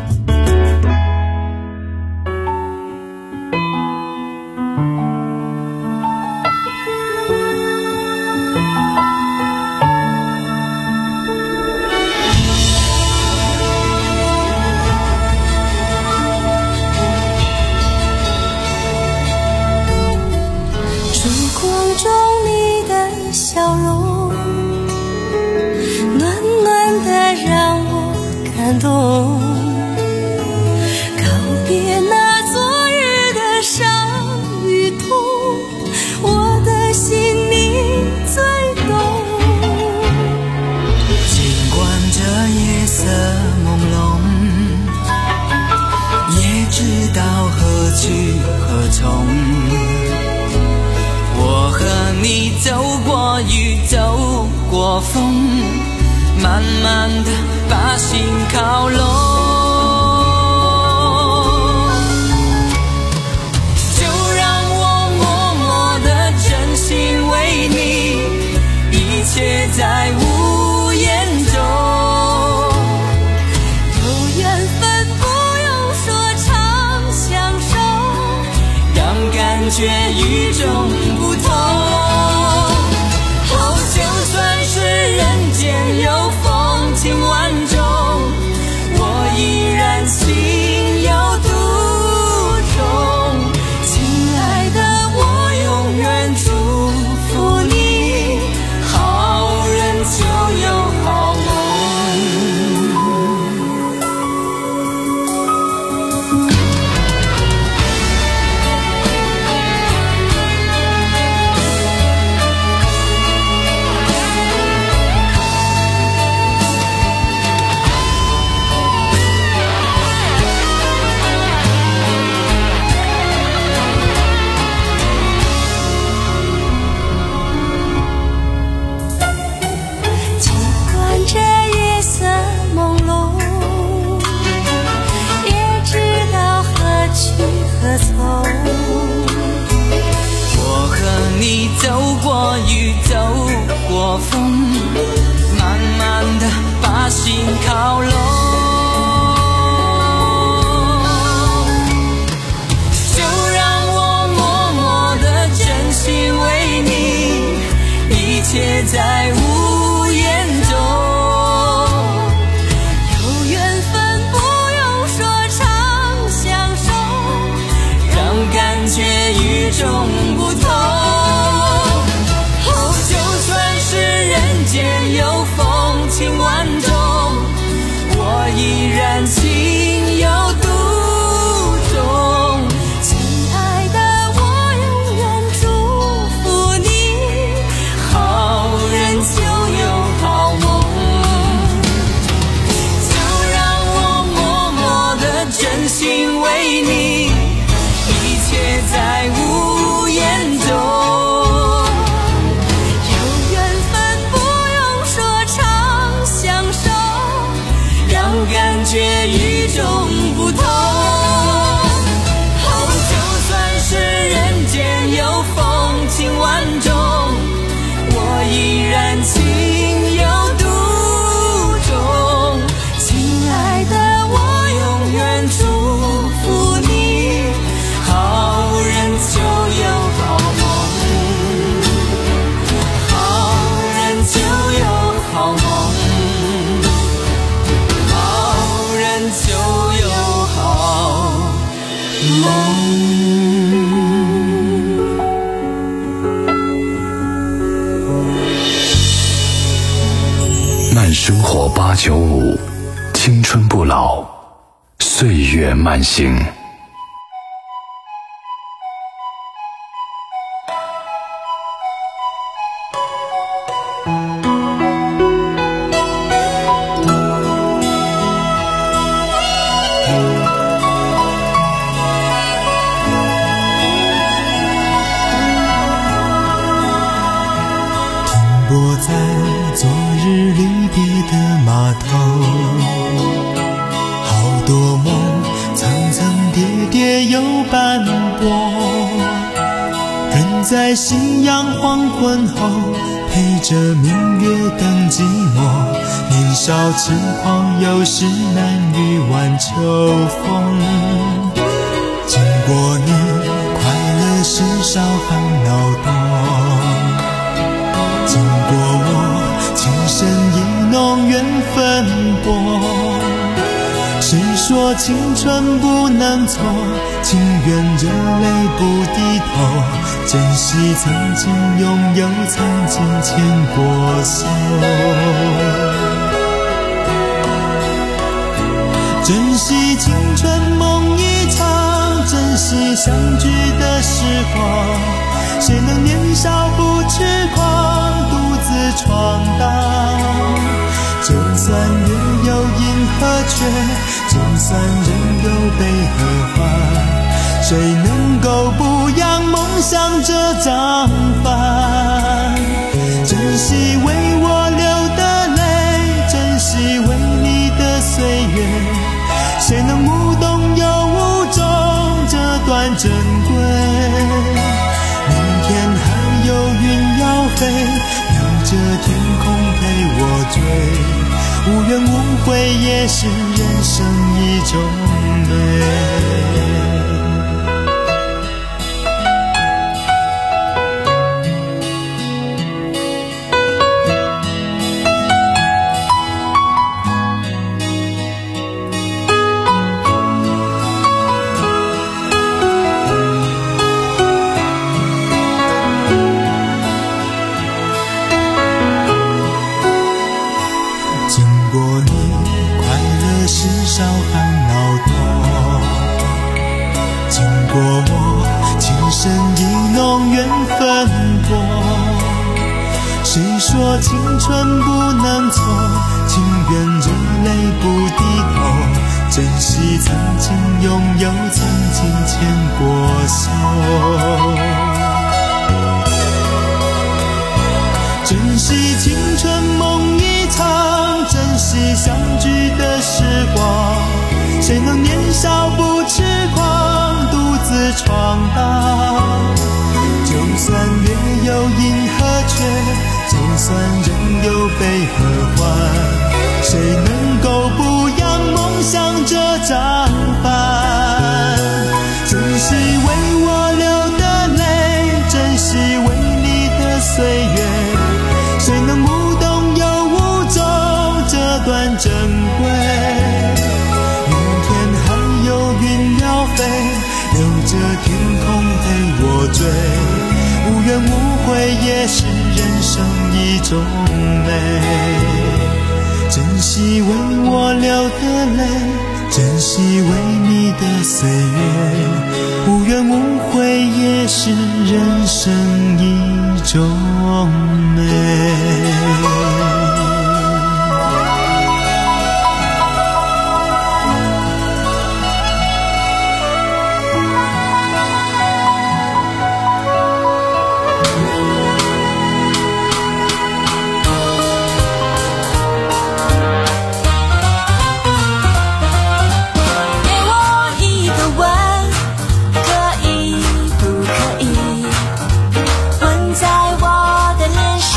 笑容暖暖的让我感动，告别那昨日的伤与痛，我的心你最懂。 尽管这夜色朦胧，也知道何去何从，我和你走过雨，走过风，慢慢地把心靠拢。就让我默默地真心为你，一切在无言中。有缘分不用说长相守，让感觉与众不同。有风情万种，我依然心有独钟。亲爱的，我永远祝福你，好人就有好梦。 风，慢慢的把心靠拢。就让我默默的真心为你，一切在无言中。有缘分不用说长相守，让感觉与众不同。有风情万种，我依然情有独钟。亲爱的，我永远祝福你，好人就有好梦。就让我默默的真心为你，一切在无言中。感觉与众不同，哦，就算是人间有风情万种，我依然情有独钟。亲爱的，我永远祝福你，好人就有好梦，好人就有好梦。就有好梦。 慢生活八九五，青春不老，岁月慢行。 泊在昨日离别的码头，好多梦层层叠叠又斑驳，人在夕阳黄昏后陪着明月等寂寞，年少轻狂有时难御晚秋风。经过你，快乐时少烦恼多，经过我，情深意浓缘分薄。谁说青春不能错，情愿热泪不低头，珍惜曾经拥有，曾经牵过手。珍惜青春梦一场，珍惜相聚的时光，谁能年少不痴狂，独自闯荡。就算月有阴和缺，就算人有悲和欢，谁能够不让梦想这张帆？珍惜为我流的泪，珍惜为你的岁月，谁能无动又无衷这段珍贵？明天还有云要飞，飘着天空陪我追，无怨无悔也是人生一种美。谁说青春不能错，情愿热泪不低头，珍惜曾经拥有，曾经牵过手。珍惜青春梦一场，珍惜相聚的时光，谁能年少不痴狂，独自闯荡。就算月有阴和缺，就算人为我流的泪，珍惜为你的岁月，谁能无动又无衷这段珍贵？明天还有云要飞，留着天空陪我追，无怨无悔也是人生一种美。珍惜为我流的泪，珍惜为你的岁月，无怨无悔也是人生一种美。 吻在我的脸上。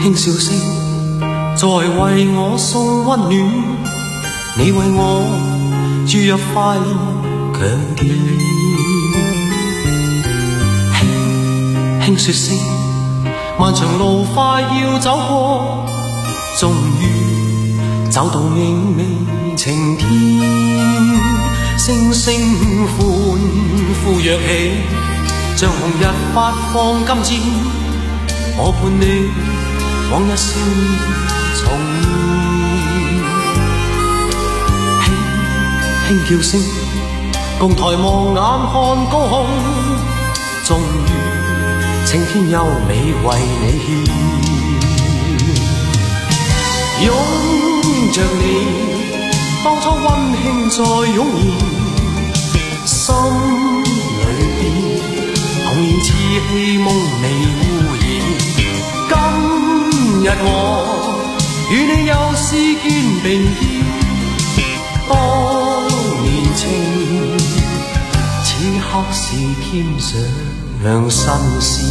輕笑聲在為我送溫暖，你為我注入快樂強健。輕輕說聲漫長路快要走過，終於走到明媚晴天，聲聲歡呼躍起，像紅日發放金箭，我伴你往日少年重現。輕輕叫聲共抬望眼看高空，終於青天優美為你獻，擁着你當初溫馨再湧現，心裏邊童年稚氣夢未污染。今日我與你又試肩並肩，當年情此刻是添上新鮮。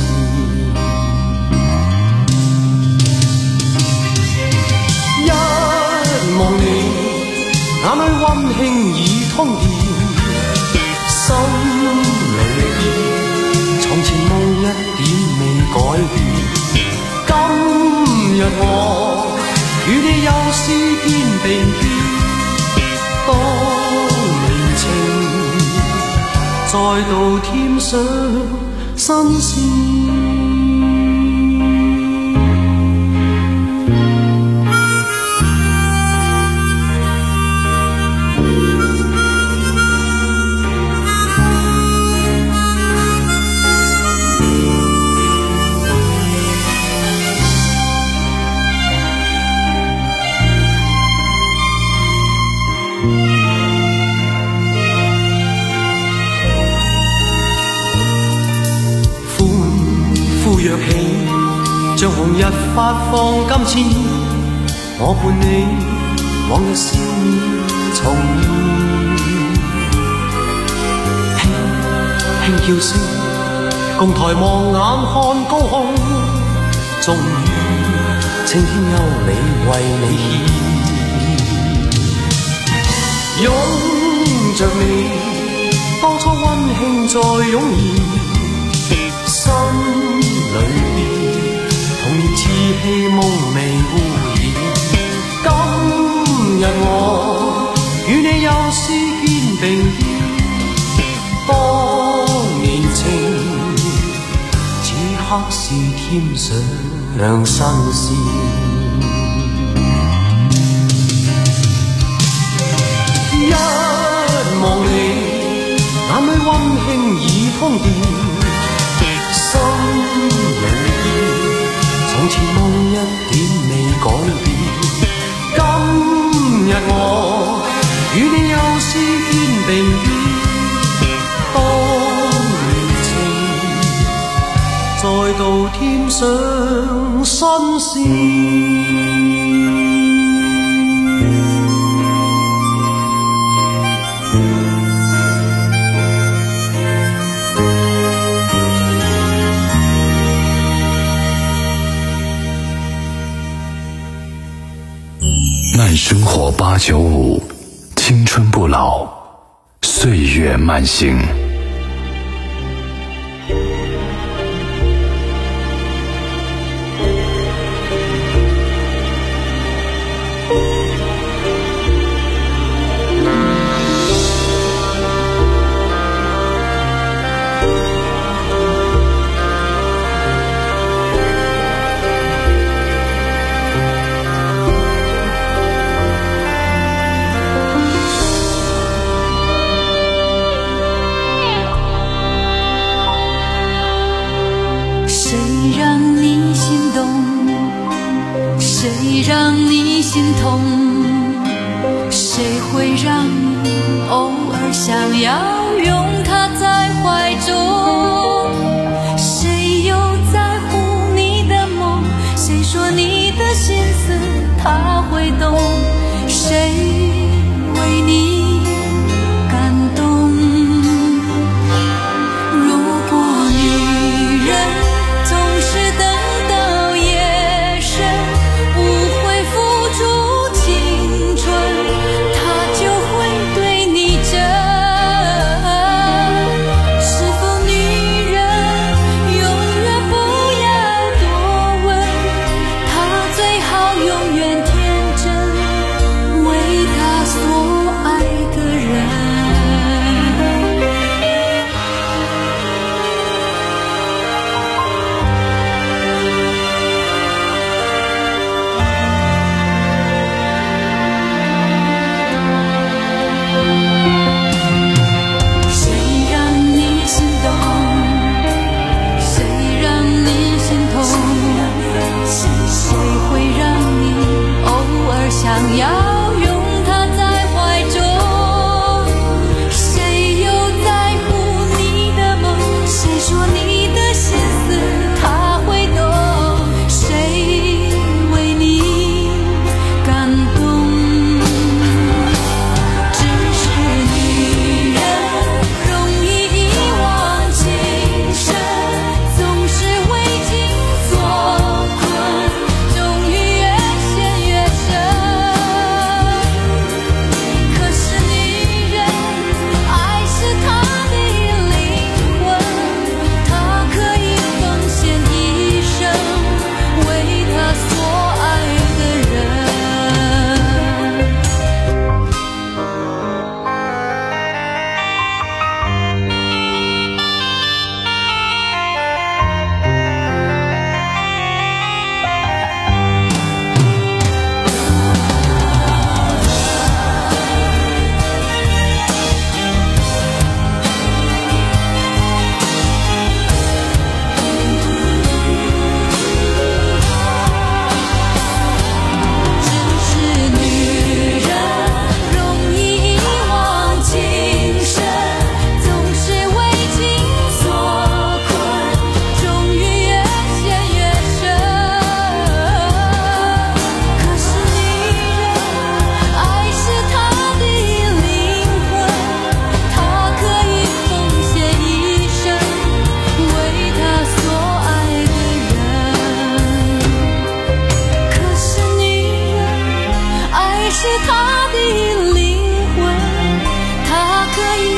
一望你眼裏溫馨已通電，心裏邊從前夢一點未改變。今日我與你又試肩並肩，當年情再度添上新鮮。躍起，像紅日發放金箭，我伴你往日少年重現。輕輕叫聲，共抬望眼看高空，終於青天優美為你獻，擁着你當初溫馨再湧現，心裏邊童年稚氣夢未污染。今日我與你又試肩並肩，當年情此刻是添上新鮮。一望你眼裏溫馨已通電，心裏邊從前夢一點未改變。今日我與你又試肩並肩，當年情再度添上新鮮。 慢生活八九五，青春不老，岁月慢行。 想要拥他在怀中，谁又在乎你的梦？谁说你的心思他会懂？谁为你感动？如果女人总是等到夜深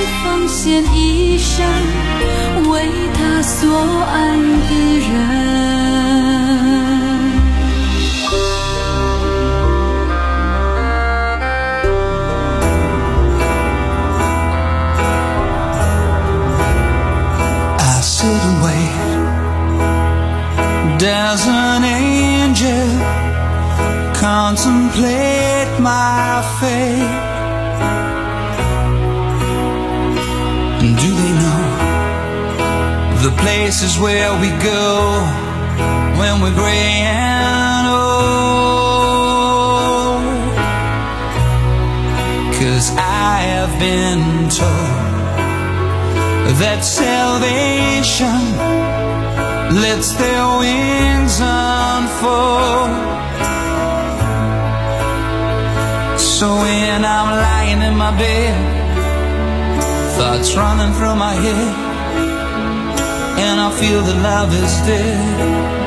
奉献一生，为他所爱的人。 I sit and wait. Does an angel contemplate my fate? Do they know the places where we go when we're gray and old? 'Cause I have been told that salvation lets their wings unfold. So when I'm lying in my bed, thoughts running through my head, and I feel that love is dead,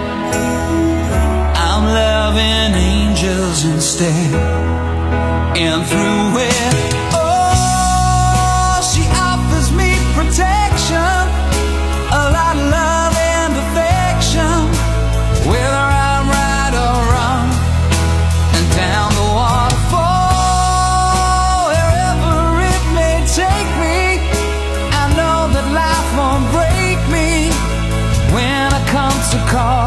I'm loving angels instead. And through it, oh, she offers me protection, a lot of love and affection, whether I'm right or wrong, and down the waterfall, wherever it may take me, I know that life won't break me when I come to call.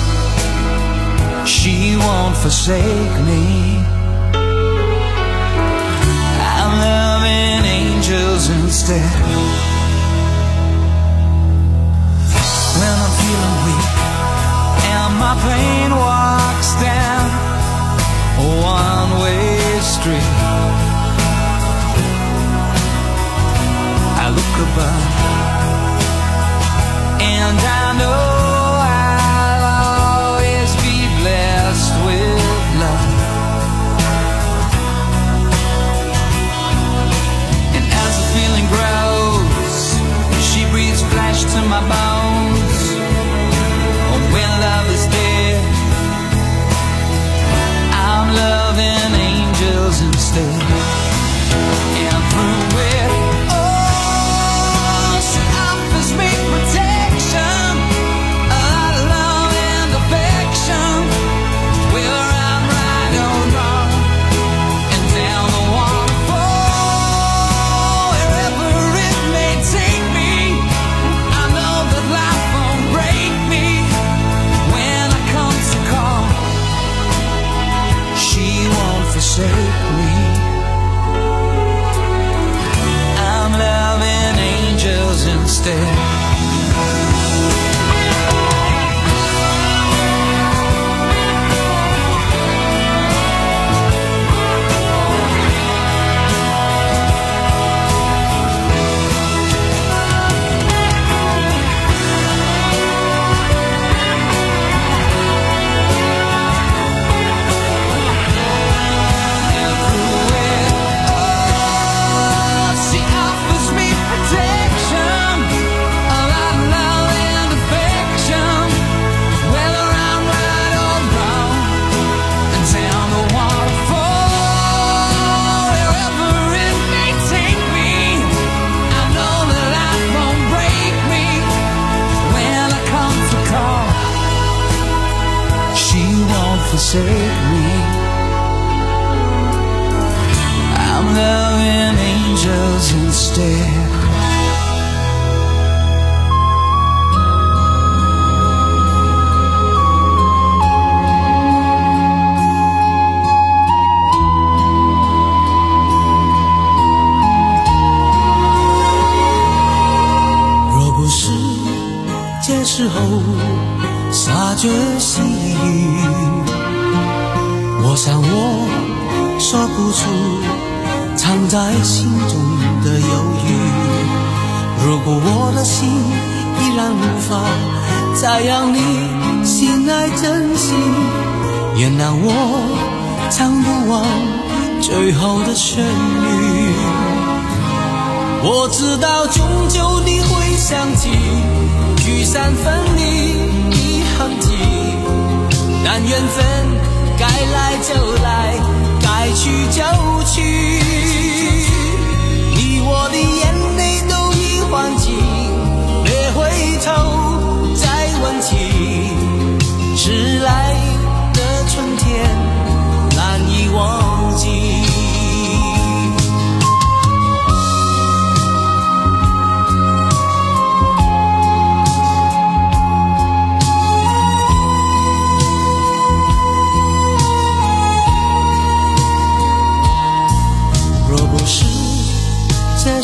She won't forsake me. I'm loving angels instead. When I'm feeling weak and my pain walks down a one-way street, I look above and I know I'll always be blessed with love. And as the feeling grows, she breathes flesh to my bones. When love is dead, I'm loving angels instead. And through it, oh, she offers me protection, a lot of love and affection, whether I'm right or wrong, and down the waterfall, wherever it may take me, I know that life won't break me when I come to call. She won't forsake me. I'm loving angels instead. She offers me protection, a lot of love and affection, whether I'm right or wrong, and down the waterfall, wherever it may take me, I know that life won't break me when I come to call. She won't forsake me. I'm loving angels instead. 若不是这时候下着细雨，我想我说不出藏在心中的忧郁。如果我的心依然无法再让你信赖真心，原谅我唱不完最后的旋律。我知道终究你会想起聚散分离的痕迹，但缘分该来就来，该去就去。你我的眼泪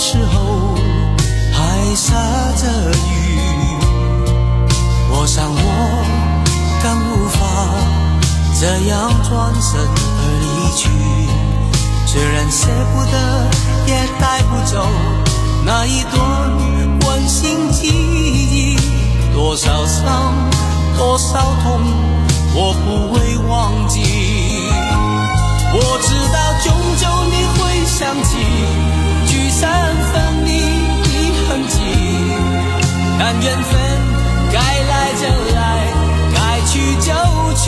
时候还下着雨，我想我更无法这样转身而离去，虽然舍不得也带不走那一段温馨记忆，多少伤多少痛我不会忘记，我知道终究你会想起聚散分离的痕迹，但缘分该来就来，该去就去，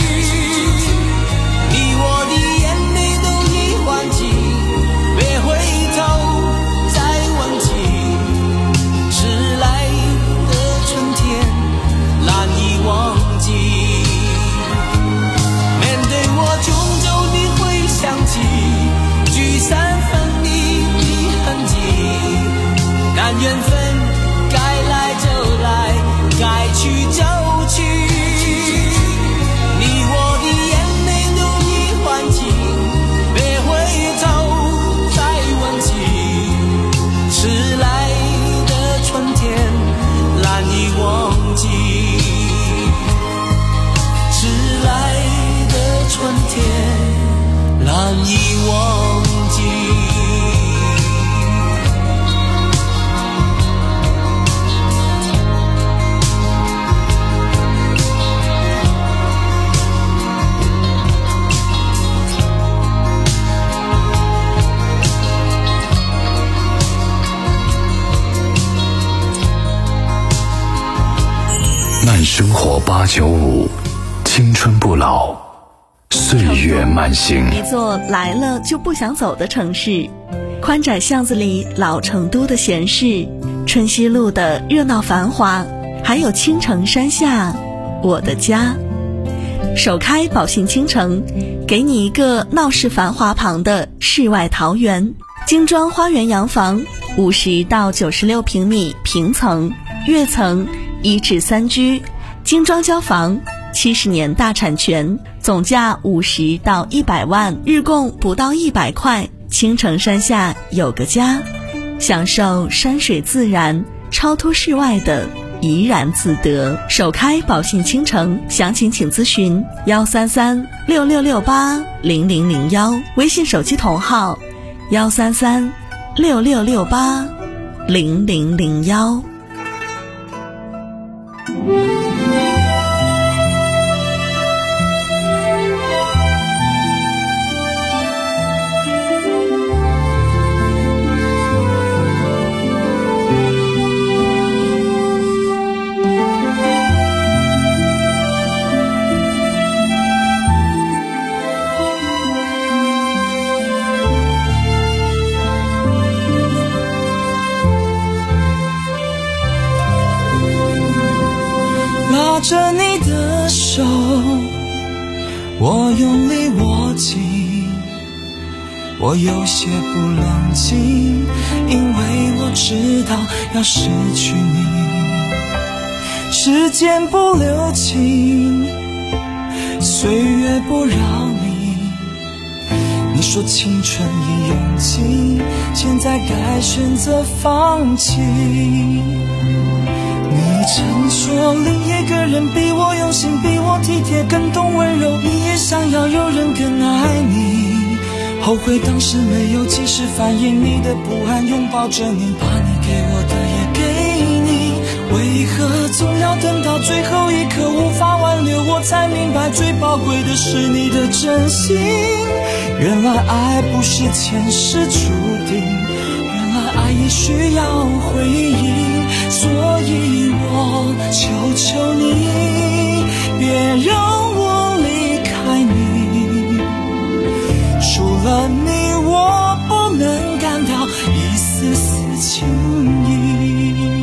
你我的眼泪都已换尽，别回头再问起，迟来的春天难以忘记，面对我终究你会想起聚散分离的痕迹，但缘分该来就来，该去就去，你我的眼泪都已换尽，别回头再问起，迟来的春天难以忘记，迟来的春天难以忘记。 慢生活八九五，青春不老，岁月慢行。 一座来了就不想走的城市，宽窄巷子里老成都的闲适，春熙路的热闹繁华，还有青城山下我的家。首开宝信倾城，给你一个闹市繁华旁的世外桃源，精装花园洋房，五十到九十六平米平层，跃层一至三居，精装交房，七十年大产权，总价五十到一百万，日供不到一百块。青城山下有个家，享受山水自然，超脱世外的怡然自得。首开宝信倾城，详情请咨询幺三三六六六八零零零幺，微信手机同号幺三三六六六八零零零幺。 拉着你的手，我用力握紧，我有些不冷静，因为我知道要失去你。时间不留情，岁月不饶你，你说青春已用尽，现在该选择放弃。你曾说另一个人比我用心，比我体贴，更懂温柔，你也想要有人更爱你，后悔当时没有及时反应你的不安，拥抱着你，把你给我的也给你，为何总要等到最后一刻无法挽留，我才明白最宝贵的是你的真心。原来爱不是前世注定，原来爱也需要回应，所以我求求你别让我离开你，除了你我不能感到一丝丝情意。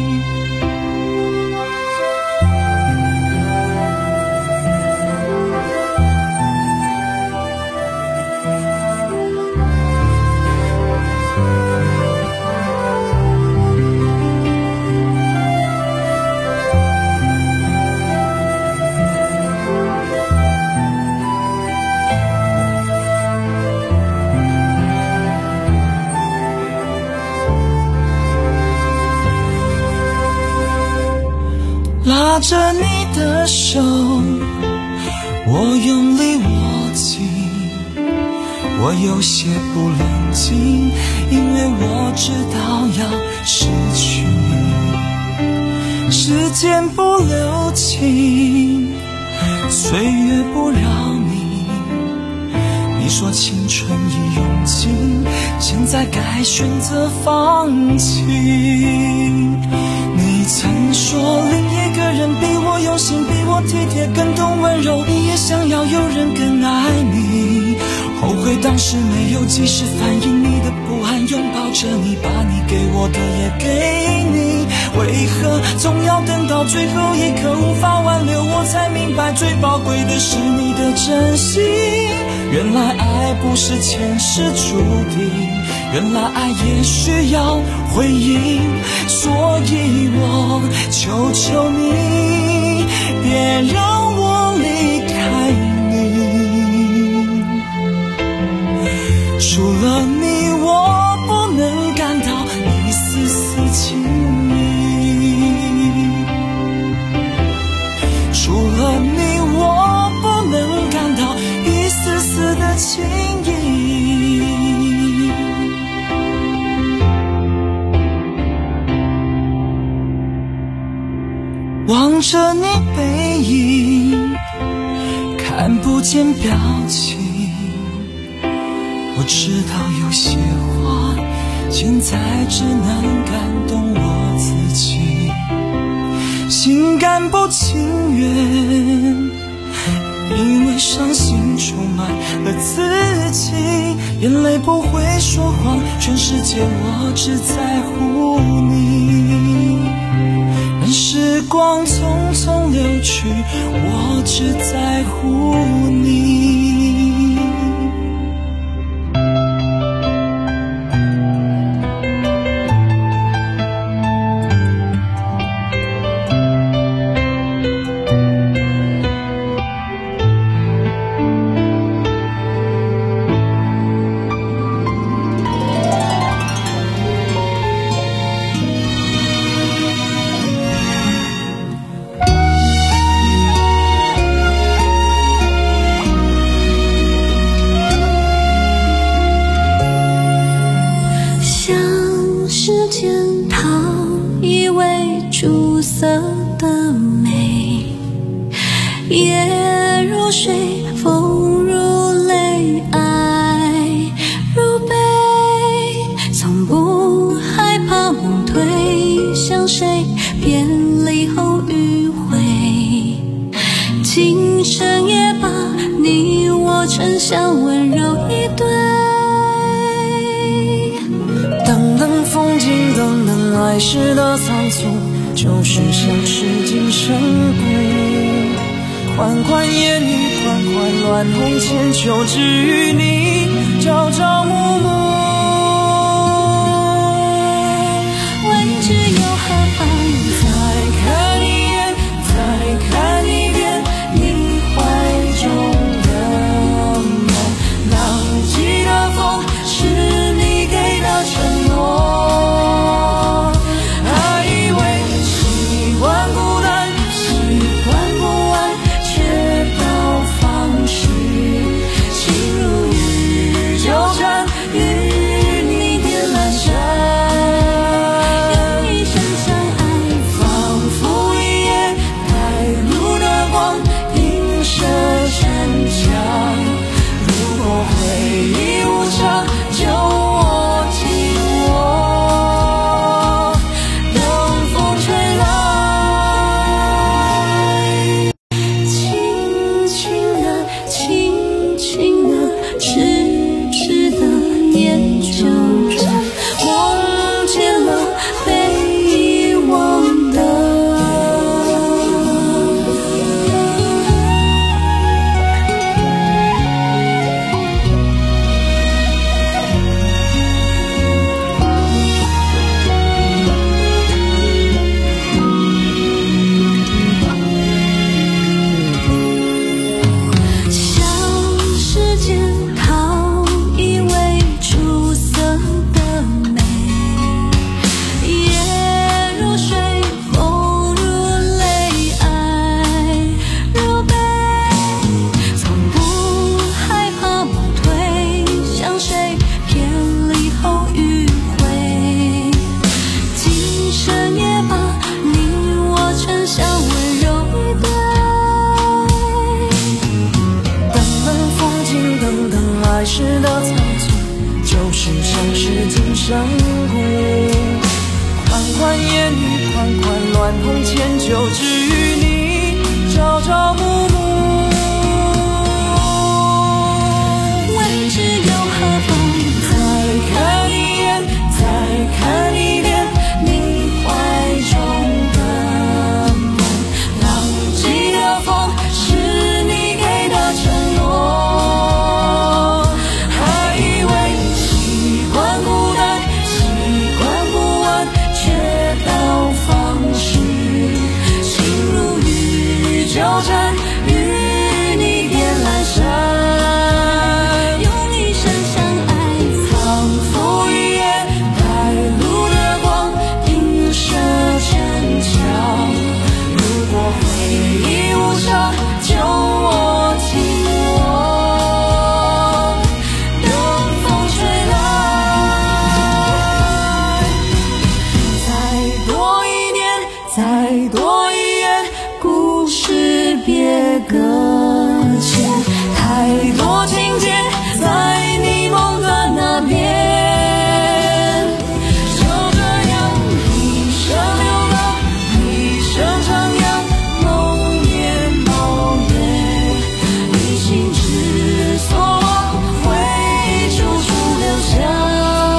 拉着你的手，我用力握紧，我有些不冷静，因为我知道要失去你。时间不留情，岁月不饶你，你说青春已用尽，现在该选择放弃。你曾说另一个人比我用心，比我体贴，更懂温柔，你也想要有人更爱你。后悔当时没有及时反应你的不安，拥抱着你，把你给我的也给你。为何总要等到最后一刻无法挽留，我才明白最宝贵的是你的真心。原来爱不是前世注定，原来爱也需要回应，所以我求求你，别让我离开你。除了你，我不能感到一丝丝情意。除了你，我不能感到一丝丝的情意。望着你背影，看不见表情，我知道有些话现在只能感动我自己，心甘不情愿，因为伤心充满了自己，眼泪不会说谎，全世界我只在乎你。任时光匆匆流去，我只在乎你。来时的仓促，就是像是今生故。款款烟雨，款款乱红千秋，只与你朝朝暮暮。 问只有何方？ 再看一眼，再看一遍，你怀中的梦。浪迹的风，是你给的承诺。 雨款款乱红千秋，只与你朝朝暮暮。 未知又何妨？ 再看一眼，再看一遍，你怀中的梦。浪迹的风，是你给的承诺。还以为习惯孤单，习惯不安，却到放弃。心如雨纠缠，与你点阑珊， 用一生相爱， 仿佛一夜带路的光，映射坚强。如果回忆无常，就握紧我，等风吹来。再多一年，再多一夜，故事别搁浅。太多情节在你梦的那边，就这样一生流浪，一生徜徉，梦魇梦魇，你心之所往，会处处留下。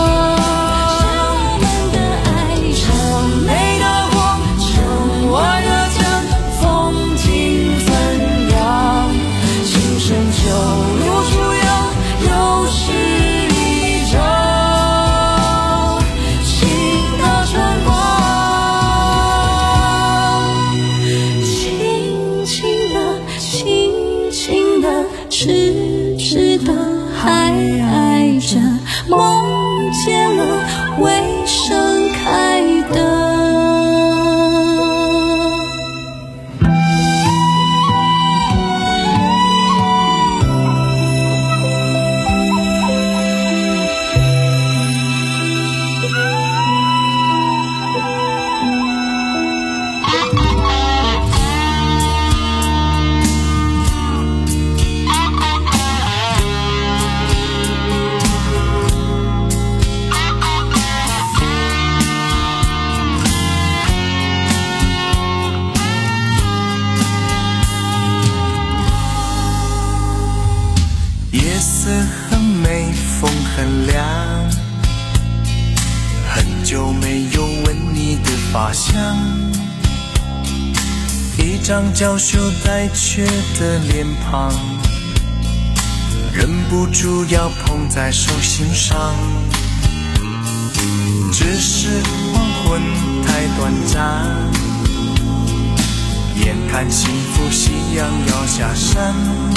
是我们的爱， 城内的光，城外的墙，风景怎样？情深就如初阳，又是一张新的春光。 轻轻的，轻轻的，痴痴的还爱着，梦见了未盛开的。 夜色很美，风很凉，很久没有闻你的发香，一张娇羞带怯的脸庞，忍不住要捧在手心上。只是黄昏太短暂，眼看幸福夕阳要下山。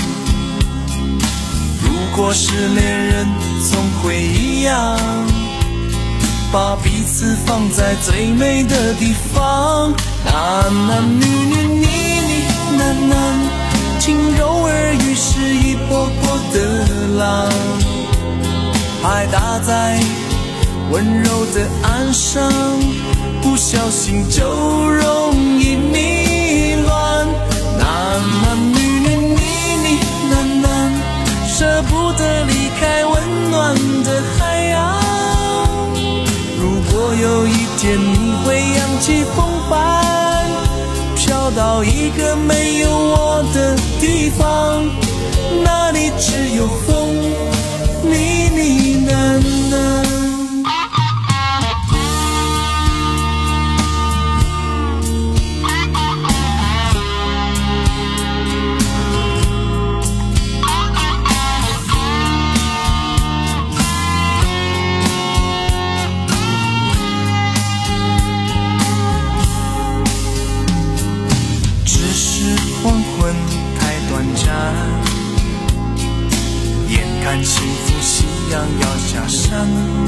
如果是恋人，总会一样，把彼此放在最美的地方。男男女女，你你喃喃，轻柔耳语是一波波的浪，海打在温柔的岸上，不小心就容易迷乱。男男女女，你你喃喃，舍不得离开温暖的海洋。如果有一天你会扬起风帆，飘到一个没有我的地方，那里只有风呢呢喃喃。黄昏太短暂，眼看幸福夕阳要下山。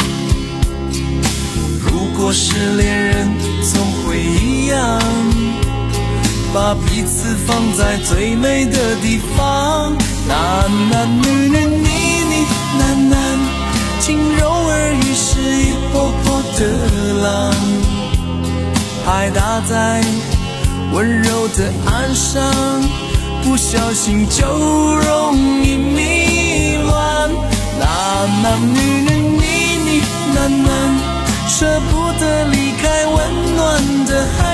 如果是恋人，总会一样，把彼此放在最美的地方。男男女女，你你喃喃，轻柔耳语是一波波的浪，海打在温柔的岸上，不小心就容易迷乱。男男女女，你你喃喃，舍不得离开温暖的海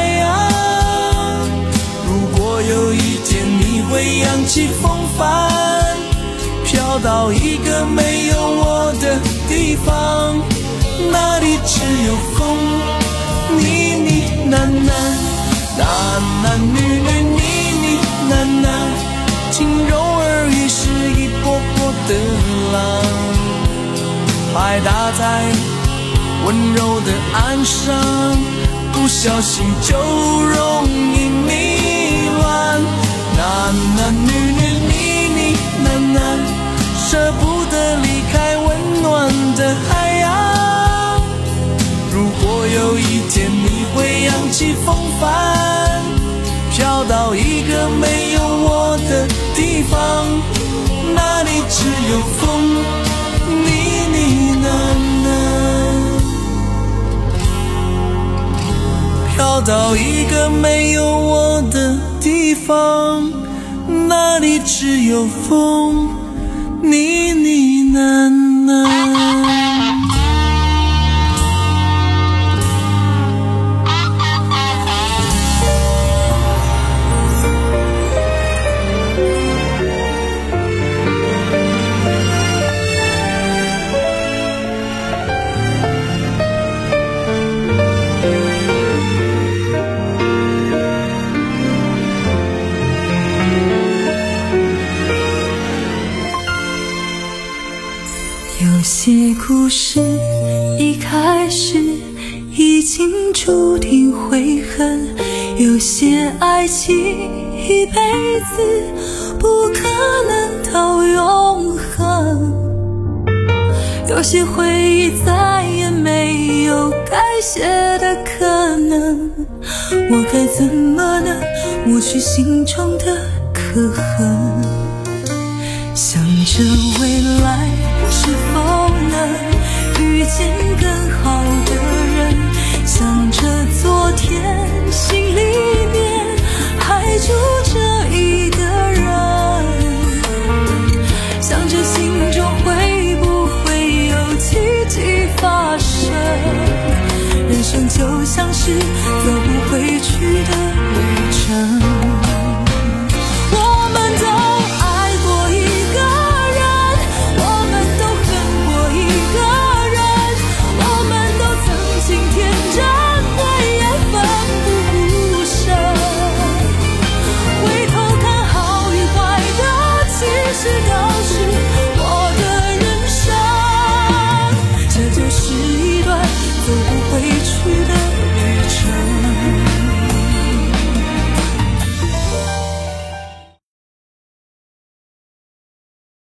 男男女女你你男男，轻柔而已是一波波的浪，拍打在温柔的岸上，不小心就容易迷乱。男男女女你你男男，舍不得离开温暖的海洋。如果有一天你会扬起风帆，飘到一个没有我的地方，那里只有风，你你喃喃。飘到一个没有我的地方，那里只有风，你你喃喃。 有些故事一开始已经注定悔恨，有些爱情一辈子不可能到永恒，有些回忆再也没有改写的可能，我该怎么能抹去心中的刻痕？想着未来是否能遇见更好的人，想着昨天心里面还住着一个人，想着心中会不会有奇迹发生。人生就像是走不回去的旅程，